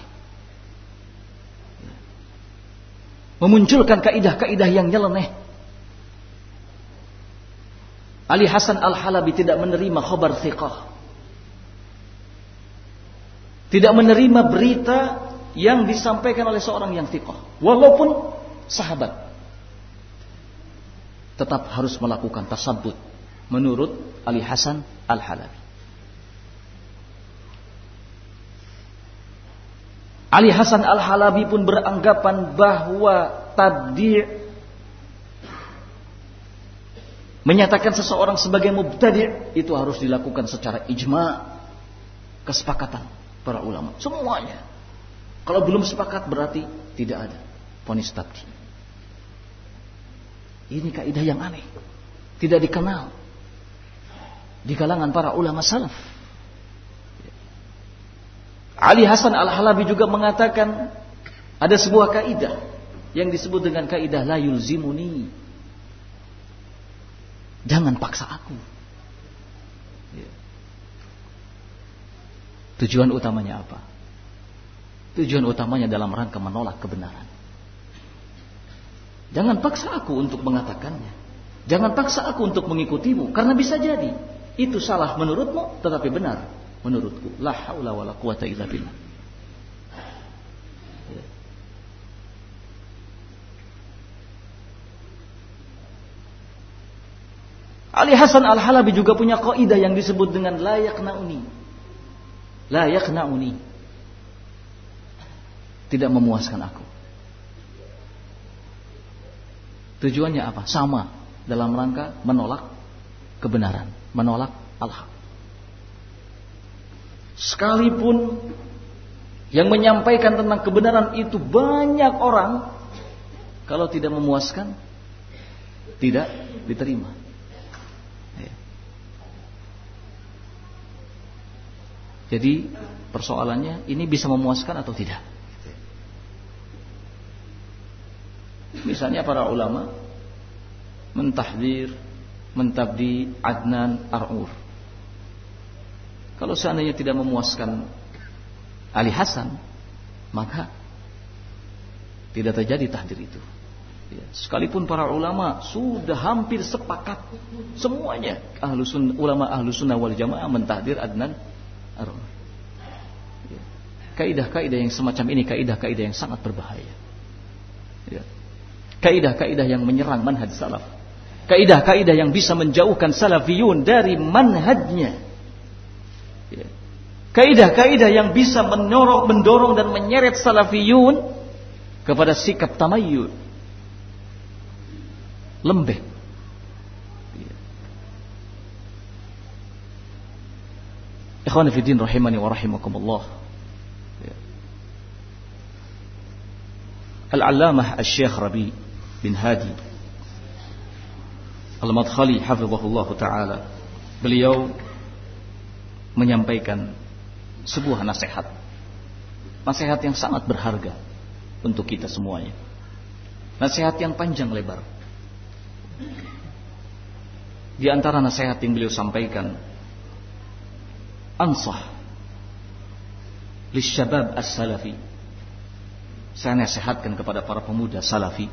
Memunculkan kaidah-kaidah yang nyeleneh. Ali Hasan Al-Halabi tidak menerima khabar thiqah. Tidak menerima berita yang disampaikan oleh seorang yang thiqah, walaupun sahabat. Tetap harus melakukan tasabbut menurut Ali Hasan Al-Halabi. Ali Hasan Al-Halabi pun beranggapan bahwa tabdi' menyatakan seseorang sebagai mubtadi' itu harus dilakukan secara ijma', kesepakatan para ulama semuanya. Kalau belum sepakat berarti tidak ada vonis tabdi'. Ini kaidah yang aneh, tidak dikenal di kalangan para ulama salaf. Ali Hasan Al-Halabi juga mengatakan ada sebuah kaidah yang disebut dengan kaidah la yulzimuni. Jangan paksa aku. Tujuan utamanya apa? Tujuan utamanya dalam rangka menolak kebenaran. Jangan paksa aku untuk mengatakannya. Jangan paksa aku untuk mengikutimu, karena bisa jadi itu salah menurutmu tetapi benar menurutku. La haula wala quwata illa billah. Ali Hasan Al-Halabi juga punya kaidah yang disebut dengan la yaqnauni. La yaqnauni. Tidak memuaskan aku. Tujuannya apa? Sama, dalam rangka menolak kebenaran, menolak al-haq. Sekalipun yang menyampaikan tentang kebenaran itu banyak orang, kalau tidak memuaskan, tidak diterima. Jadi persoalannya ini bisa memuaskan atau tidak. Misalnya para ulama mentahdzir, mentabdi Adnan Ar-Ur. Kalau seandainya tidak memuaskan Ali Hasan, maka tidak terjadi tahdir itu. Ya, sekalipun para ulama sudah hampir sepakat semuanya, ahlu sunnah, ulama ahlu sunnah wal jamaah mentahdir Adnan Ar-Rumi. Ya. Kaidah-kaidah yang semacam ini kaidah-kaidah yang sangat berbahaya. Ya. Kaidah-kaidah yang menyerang manhaj salaf, kaidah-kaidah yang bisa menjauhkan salafiyun dari manhajnya. Ya. Kaidah-kaidah yang bisa mendorong, mendorong dan menyeret salafiyun kepada sikap tamayyun, lembek. Ikhwan fillah rahimani wa rahimakumullah. Al-Allamah Asy-Syaikh Rabi bin Hadi Al-Madkhali hafizahullah taala, beliau menyampaikan sebuah nasihat. Nasihat yang sangat berharga untuk kita semuanya. Nasihat yang panjang lebar. Di antara nasihat yang beliau sampaikan, ansah lisyabab as-salafi. Saya nasihatkan kepada para pemuda salafi,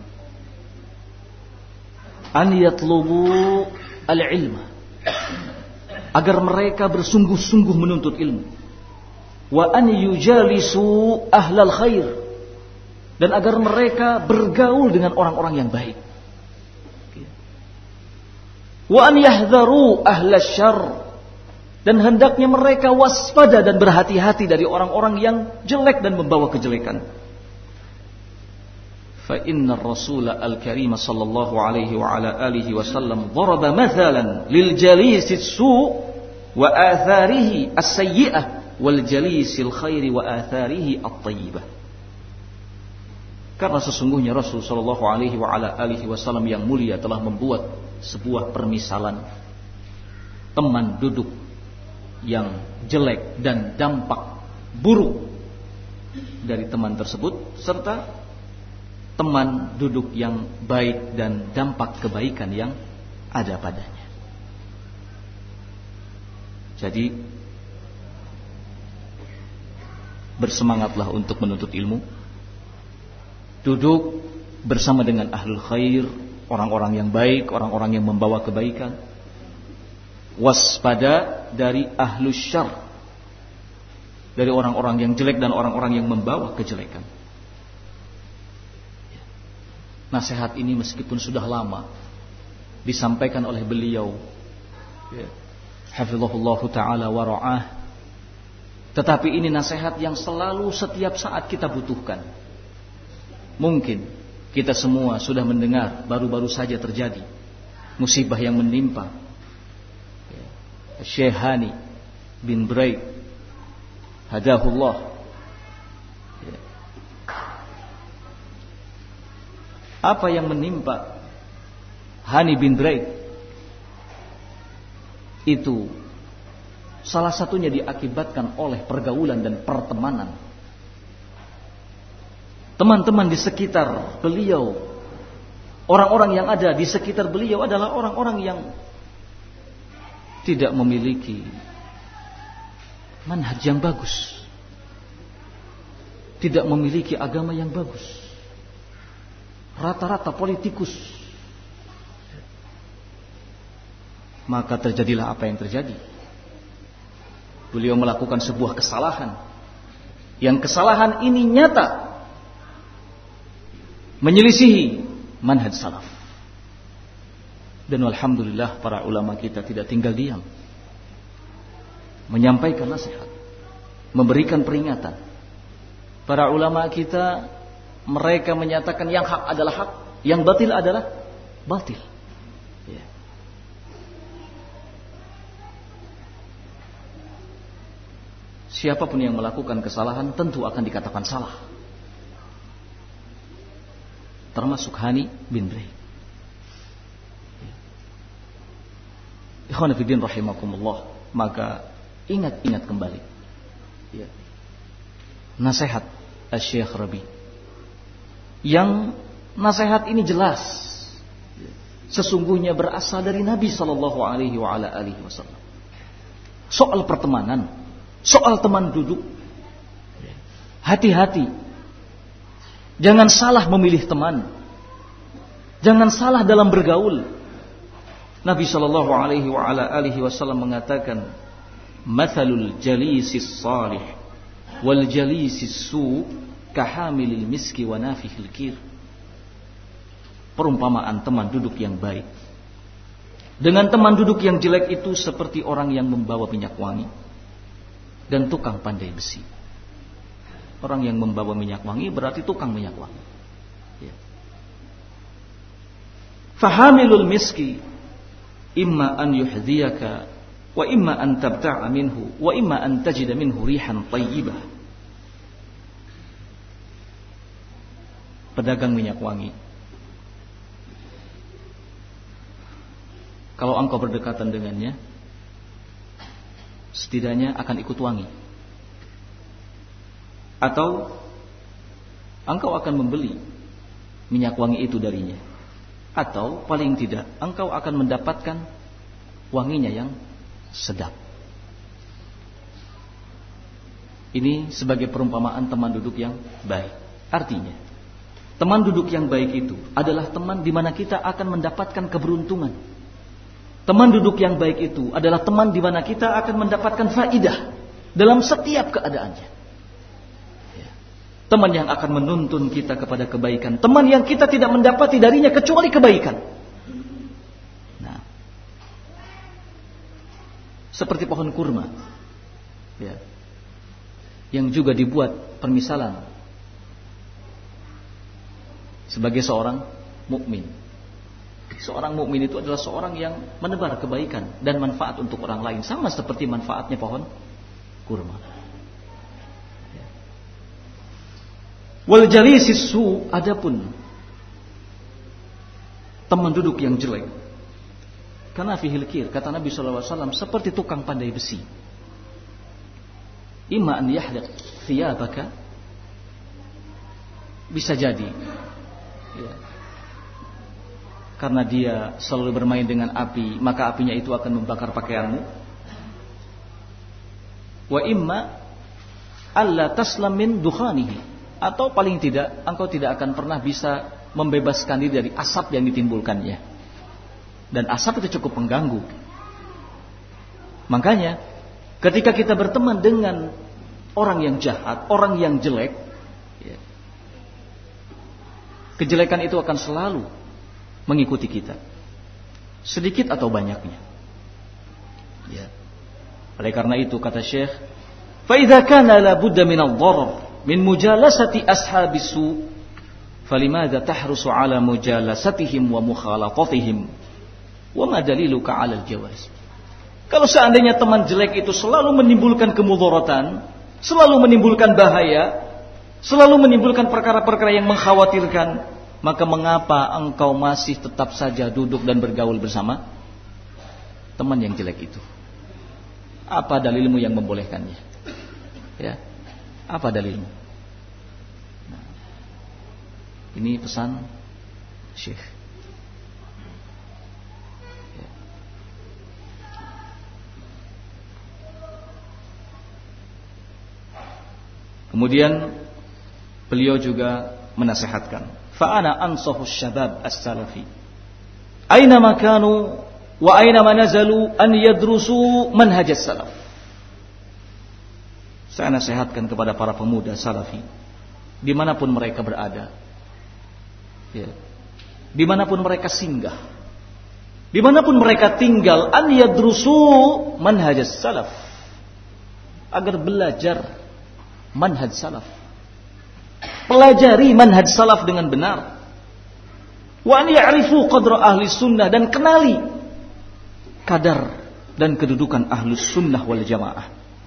an yatlubu al-ilma, agar mereka bersungguh-sungguh menuntut ilmu, wa an yujalisu ahlal khair, dan agar mereka bergaul dengan orang-orang yang baik, wa an yahdharu ahlas syarr, dan hendaknya mereka waspada dan berhati-hati dari orang-orang yang jelek dan membawa kejelekan. Fa inna ar-rasul al-karim sallallahu alaihi wa ala alihi wasallam daraba mathalan lil jalis as-su' wa atharihi as-sayyi'ah wal jalis al-khair wa atharihi at-tayyibah. Karena sesungguhnya Rasul sallallahu alaihi wa ala alihi wasallam yang mulia telah membuat sebuah permisalan teman duduk yang jelek dan dampak buruk dari teman tersebut, serta teman duduk yang baik dan dampak kebaikan yang ada padanya. Jadi bersemangatlah untuk menuntut ilmu, duduk bersama dengan ahlul khair, orang-orang yang baik, orang-orang yang membawa kebaikan. Waspada dari ahlus syarr, dari orang-orang yang jelek dan orang-orang yang membawa kejelekan. Nasihat ini meskipun sudah lama disampaikan oleh beliau, ya, hafizahullah ta'ala wa ra'ah, tetapi ini nasihat yang selalu setiap saat kita butuhkan. Mungkin kita semua sudah mendengar, baru-baru saja terjadi musibah yang menimpa Syekh Hani bin Braid hadahullah. Apa yang menimpa Hani bin Braid itu salah satunya diakibatkan oleh pergaulan dan pertemanan teman-teman di sekitar beliau. Orang-orang yang ada di sekitar beliau adalah orang-orang yang tidak memiliki manhaj yang bagus, tidak memiliki agama yang bagus, rata-rata politikus. Maka terjadilah apa yang terjadi. Beliau melakukan sebuah kesalahan, yang kesalahan ini nyata menyelisihi manhaj salaf. Dan alhamdulillah para ulama kita tidak tinggal diam, menyampaikan nasihat, memberikan peringatan. Para ulama kita, mereka menyatakan yang hak adalah hak, yang batil adalah batil. Ya. Siapapun yang melakukan kesalahan tentu akan dikatakan salah, termasuk Hani bin Braid. Ikhwan fillah rahimakumullah, maka ingat-ingat kembali ya, nasihat Asy-Syaikh Rabi, yang nasihat ini jelas sesungguhnya berasal dari Nabi sallallahu alaihi wa ala alihi wasallam. Soal pertemanan, soal teman duduk, hati-hati Jangan salah memilih teman. Jangan salah dalam bergaul. Nabi sallallahu alaihi wa ala alihi wasallam mengatakan, "Mathalul jalisis salih wal jalisis su kahamilil miski wa nafihil kir." Perumpamaan teman duduk yang baik dengan teman duduk yang jelek itu seperti orang yang membawa minyak wangi dan tukang pandai besi. Orang yang membawa minyak wangi berarti tukang minyak wangi. Ya. Fahamilul miski imma an yuhdiyaka wa imma an tabta'a minhu wa imma an tajida minhu rihan tayyibah. Pedagang minyak wangi, kalau engkau berdekatan dengannya, setidaknya akan ikut wangi. Atau engkau akan membeli minyak wangi itu darinya. Atau paling tidak engkau akan mendapatkan wanginya yang sedap. Ini sebagai perumpamaan teman duduk yang baik. Artinya, teman duduk yang baik itu adalah teman di mana kita akan mendapatkan keberuntungan. Teman duduk yang baik itu adalah teman di mana kita akan mendapatkan faidah dalam setiap keadaannya. Ya. Teman yang akan menuntun kita kepada kebaikan. Teman yang kita tidak mendapati darinya kecuali kebaikan. Nah, seperti pohon kurma, ya, yang juga dibuat permisalan sebagai seorang mukmin. Seorang mukmin itu adalah seorang yang menebar kebaikan dan manfaat untuk orang lain, sama seperti manfaatnya pohon kurma. Wal jalisis su, adapun teman duduk yang jelek, karena fihil kir, kata Nabi sallallahu alaihi wasallam, seperti tukang pandai besi. Imma an yahliq thiyabaka, bisa jadi, ya, karena dia selalu bermain dengan api, maka apinya itu akan membakar pakaianmu. Wa imma alla taslam min dukhanihi, atau paling tidak engkau tidak akan pernah bisa membebaskan diri dari asap yang ditimbulkannya. Dan asap itu cukup mengganggu. Makanya ketika kita berteman dengan orang yang jahat, orang yang jelek, ya, kejelekan itu akan selalu mengikuti kita, sedikit atau banyaknya. Ya. Oleh karena itu kata Syekh, fa idza kana la budda min ad-darar min mujalasati ashabis su, falimadha tahrusu ala mujalasatihim wa mukhalatatihim, wa ma daliluka ala al-jawaz. Kalau seandainya teman jelek itu selalu menimbulkan kemudaratan, selalu menimbulkan bahaya, selalu menimbulkan perkara-perkara yang mengkhawatirkan, maka mengapa engkau masih tetap saja duduk dan bergaul bersama teman yang jelek itu? Apa dalilmu yang membolehkannya? Ya, apa dalilmu? Nah, ini pesan Syekh. Ya. Kemudian beliau juga menasihatkan, fa'ana ansahu syabab as-salafi aynama kanu wa aynama nazalu an yadrusu manhaj as-salaf. Saya nasihatkan kepada para pemuda salafi dimanapun mereka berada, ya, dimanapun mereka singgah, dimanapun mereka tinggal, an yadrusu manhaj as-salaf, agar belajar manhaj salaf, pelajari manhaj salaf dengan benar. Wa an ya'rifu qadra ahli sunnah, dan kenali kadar dan kedudukan ahli sunnah wal jamaah.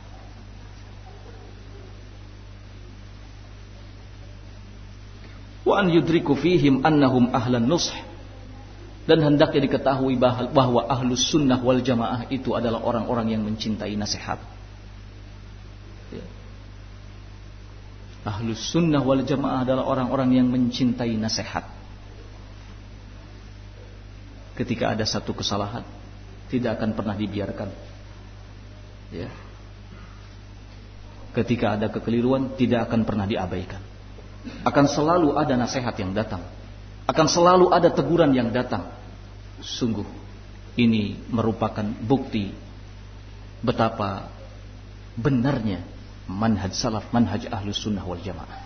Wa an yudriku fihim annahum ahlan nush, dan hendaknya diketahui bahwa ahli sunnah wal jamaah itu adalah orang-orang yang mencintai nasihat. Ahlus sunnah wal jamaah adalah orang-orang yang mencintai nasihat. Ketika ada satu kesalahan, tidak akan pernah dibiarkan. Ya. Ketika ada kekeliruan, tidak akan pernah diabaikan. akan selalu ada nasihat yang datang, akan selalu ada teguran yang datang. Sungguh ini merupakan bukti betapa benarnya manhaj salaf, manhaj ahlus sunnah wal jamaah.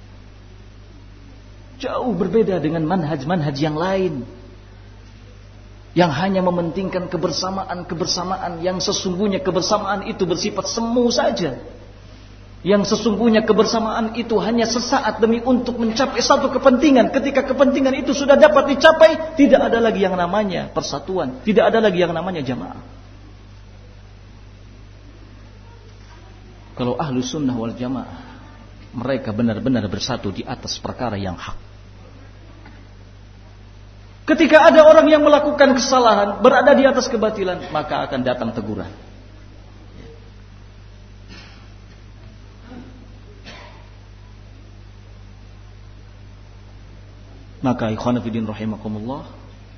Jauh berbeda dengan manhaj-manhaj yang lain yang hanya mementingkan kebersamaan-kebersamaan, yang sesungguhnya kebersamaan itu bersifat semu saja. Yang sesungguhnya kebersamaan itu hanya sesaat demi untuk mencapai satu kepentingan. Ketika kepentingan itu sudah dapat dicapai, tidak ada lagi yang namanya persatuan, tidak ada lagi yang namanya jamaah. Kalau ahlu sunnah wal jamaah, mereka benar-benar bersatu di atas perkara yang hak. Ketika ada orang yang melakukan kesalahan, berada di atas kebatilan, maka akan datang teguran. Maka ikhwan fillah rahimakumullah,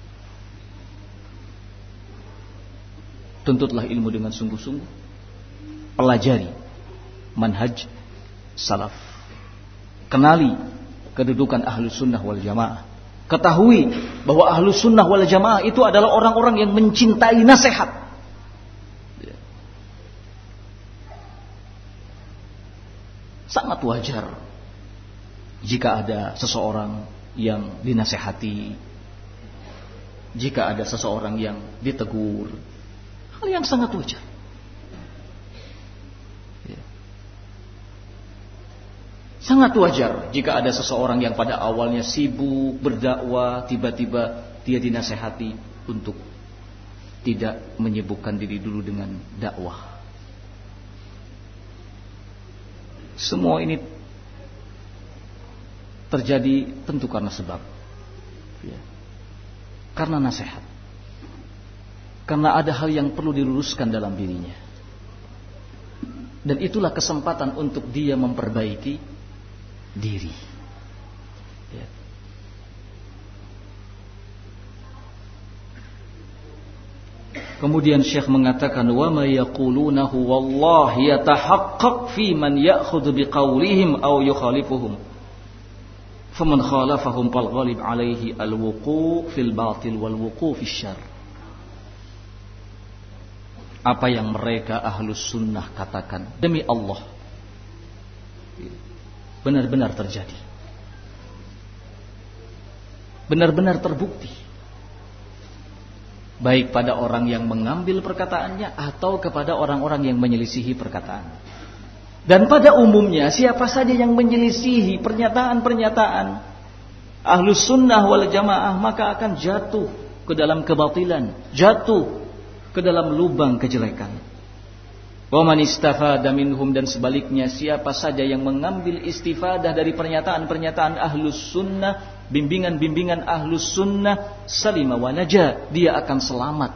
tuntutlah ilmu dengan sungguh-sungguh, pelajari manhaj salaf, kenali kedudukan ahlu sunnah wal jamaah. Ketahui bahwa ahlu sunnah wal jamaah itu adalah orang-orang yang mencintai nasihat. Sangat wajar jika ada seseorang yang dinasehati, jika ada seseorang yang ditegur. Hal yang sangat wajar. Sangat wajar jika ada seseorang yang pada awalnya sibuk berdakwah, tiba-tiba dia dinasehati untuk tidak menyibukkan diri dulu dengan dakwah. Semua ini terjadi tentu karena sebab, ya. Karena nasihat, karena ada hal yang perlu diluruskan dalam dirinya, dan itulah kesempatan untuk dia memperbaiki diri. Ya. Kemudian Syekh mengatakan, wa ma yaqulunahu wallahi yatahaqqaq fi man ya'khudhu biqaulihim aw yukhalifuhum. Faman khalafahum fal ghalib alaihi al-wuqu' fil batil wal wuqu' fil syarr. Apa yang mereka ahlus sunnah katakan, demi Allah, benar-benar terjadi, benar-benar terbukti, baik pada orang yang mengambil perkataannya atau kepada orang-orang yang menyelisihi perkataan. Dan pada umumnya siapa saja yang menyelisihi pernyataan-pernyataan ahlus sunnah wal jamaah, maka akan jatuh ke dalam kebatilan, jatuh ke dalam lubang kejelekan. Wa man istafada minhum, dan sebaliknya siapa saja yang mengambil istifadah dari pernyataan-pernyataan ahlus sunnah, bimbingan-bimbingan ahlus sunnah, salima wa naja, dia akan selamat.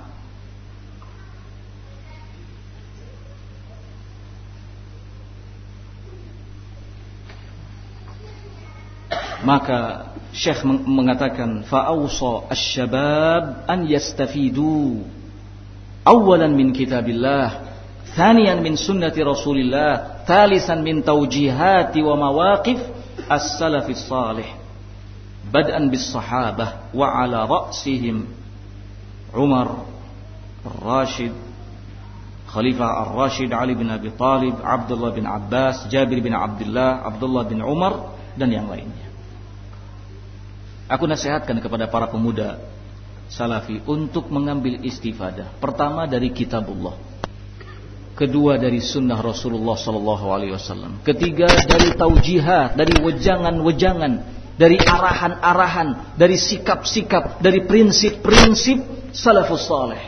Maka Syekh mengatakan, fa'awsa asy-syabab an yastafidu awalan min kitabillah, thaniyan min sunnati Rasulillah, thalisan min tawjihati wa mawaqif as-salafis salih, bad'an bis sahabah wa ala ra'sihim Umar Ar-Rashid, Khalifah Ar-Rashid Ali bin Abi Talib, Abdullah bin Abbas, Jabir bin Abdullah, Abdullah bin Umar, dan yang lainnya. Aku nasihatkan kepada para pemuda salafi untuk mengambil istifadah. Pertama dari kitabullah, kedua dari sunnah Rasulullah sallallahu alaihi wasallam, ketiga dari taujihat, dari wejangan-wejangan, dari arahan-arahan, dari sikap-sikap, dari prinsip-prinsip salafus saleh.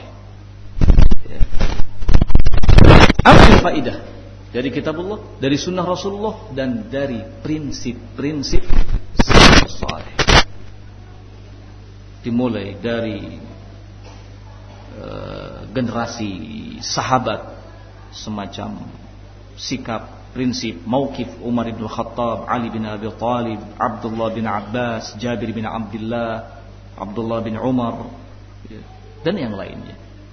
Apa faedah dari kitabullah, dari sunnah Rasulullah, dan dari prinsip-prinsip salafus saleh? Dimulai dari uh, generasi sahabat, semacam sikap, prinsip, mauqif Umar bin Khattab, Ali bin Abi Talib, Abdullah bin Abbas, Jabir bin Abdullah, Abdullah bin Umar, dan yang lainnya.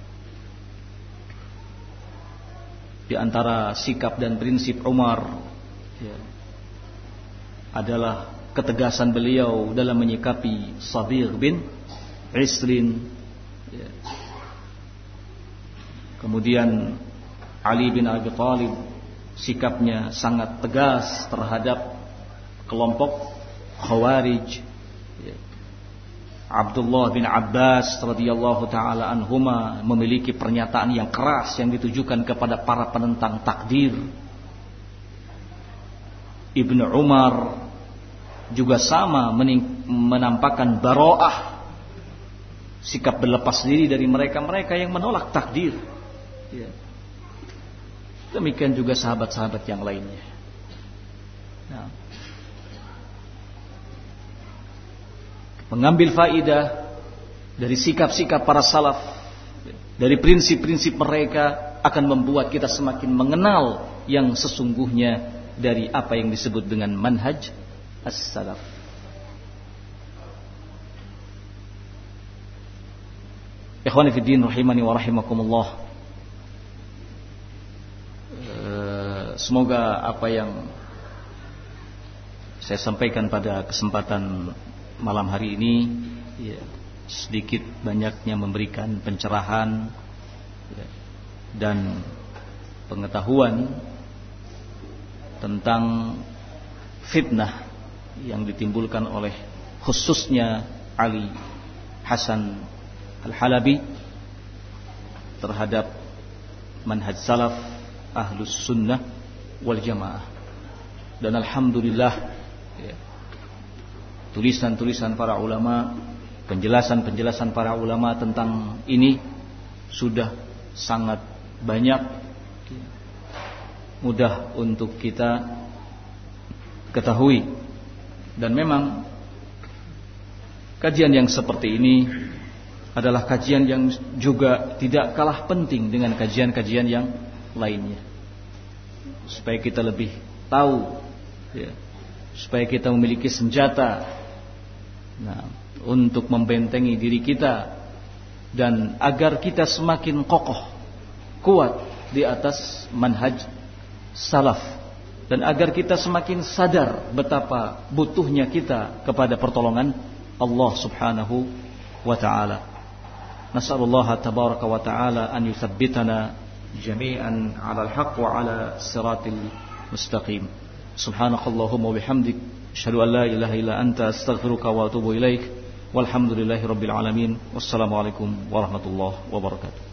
Di antara sikap dan prinsip Umar, ya, adalah ketegasan beliau dalam menyikapi Sabir bin Isrin. Kemudian Ali bin Abi Thalib, sikapnya sangat tegas terhadap kelompok Khawarij. Abdullah bin Abbas radhiyallahu taala anhuma memiliki pernyataan yang keras yang ditujukan kepada para penentang takdir. Ibnu Umar juga sama menampakkan bara'ah, sikap berlepas diri dari mereka-mereka yang menolak takdir. Ya. Demikian juga sahabat-sahabat yang lainnya. Nah, mengambil faidah dari sikap-sikap para salaf, dari prinsip-prinsip mereka akan membuat kita semakin mengenal yang sesungguhnya dari apa yang disebut dengan manhaj as-salaf. Ikhwani fi din rahimani wa rahimakumullah. Semoga apa yang saya sampaikan pada kesempatan malam hari ini ya, sedikit banyaknya memberikan pencerahan ya, dan pengetahuan tentang fitnah yang ditimbulkan oleh khususnya Ali Hasan Al-Halabi terhadap manhaj salaf ahlus sunnah wal jamaah. Dan alhamdulillah ya, tulisan-tulisan para ulama, penjelasan-penjelasan para ulama tentang ini sudah sangat banyak, mudah untuk kita ketahui. Dan memang kajian yang seperti ini adalah kajian yang juga tidak kalah penting dengan kajian-kajian yang lainnya, supaya kita lebih tahu ya, supaya kita memiliki senjata nah, untuk membentengi diri kita, dan agar kita semakin kokoh, kuat di atas manhaj salaf, dan agar kita semakin sadar betapa butuhnya kita kepada pertolongan Allah subhanahu wa ta'ala. Nas'alullah tabaraka wa ta'ala an yuthabbitana jami'an 'ala al-haqq wa 'ala siratil mustaqim. Subhanakallahumma wa bihamdik, asyhadu an la ilaha illa anta, astaghfiruka wa atubu ilaik. Walhamdulillahi rabbil alamin. Wassalamualaikum warahmatullahi wabarakatuh.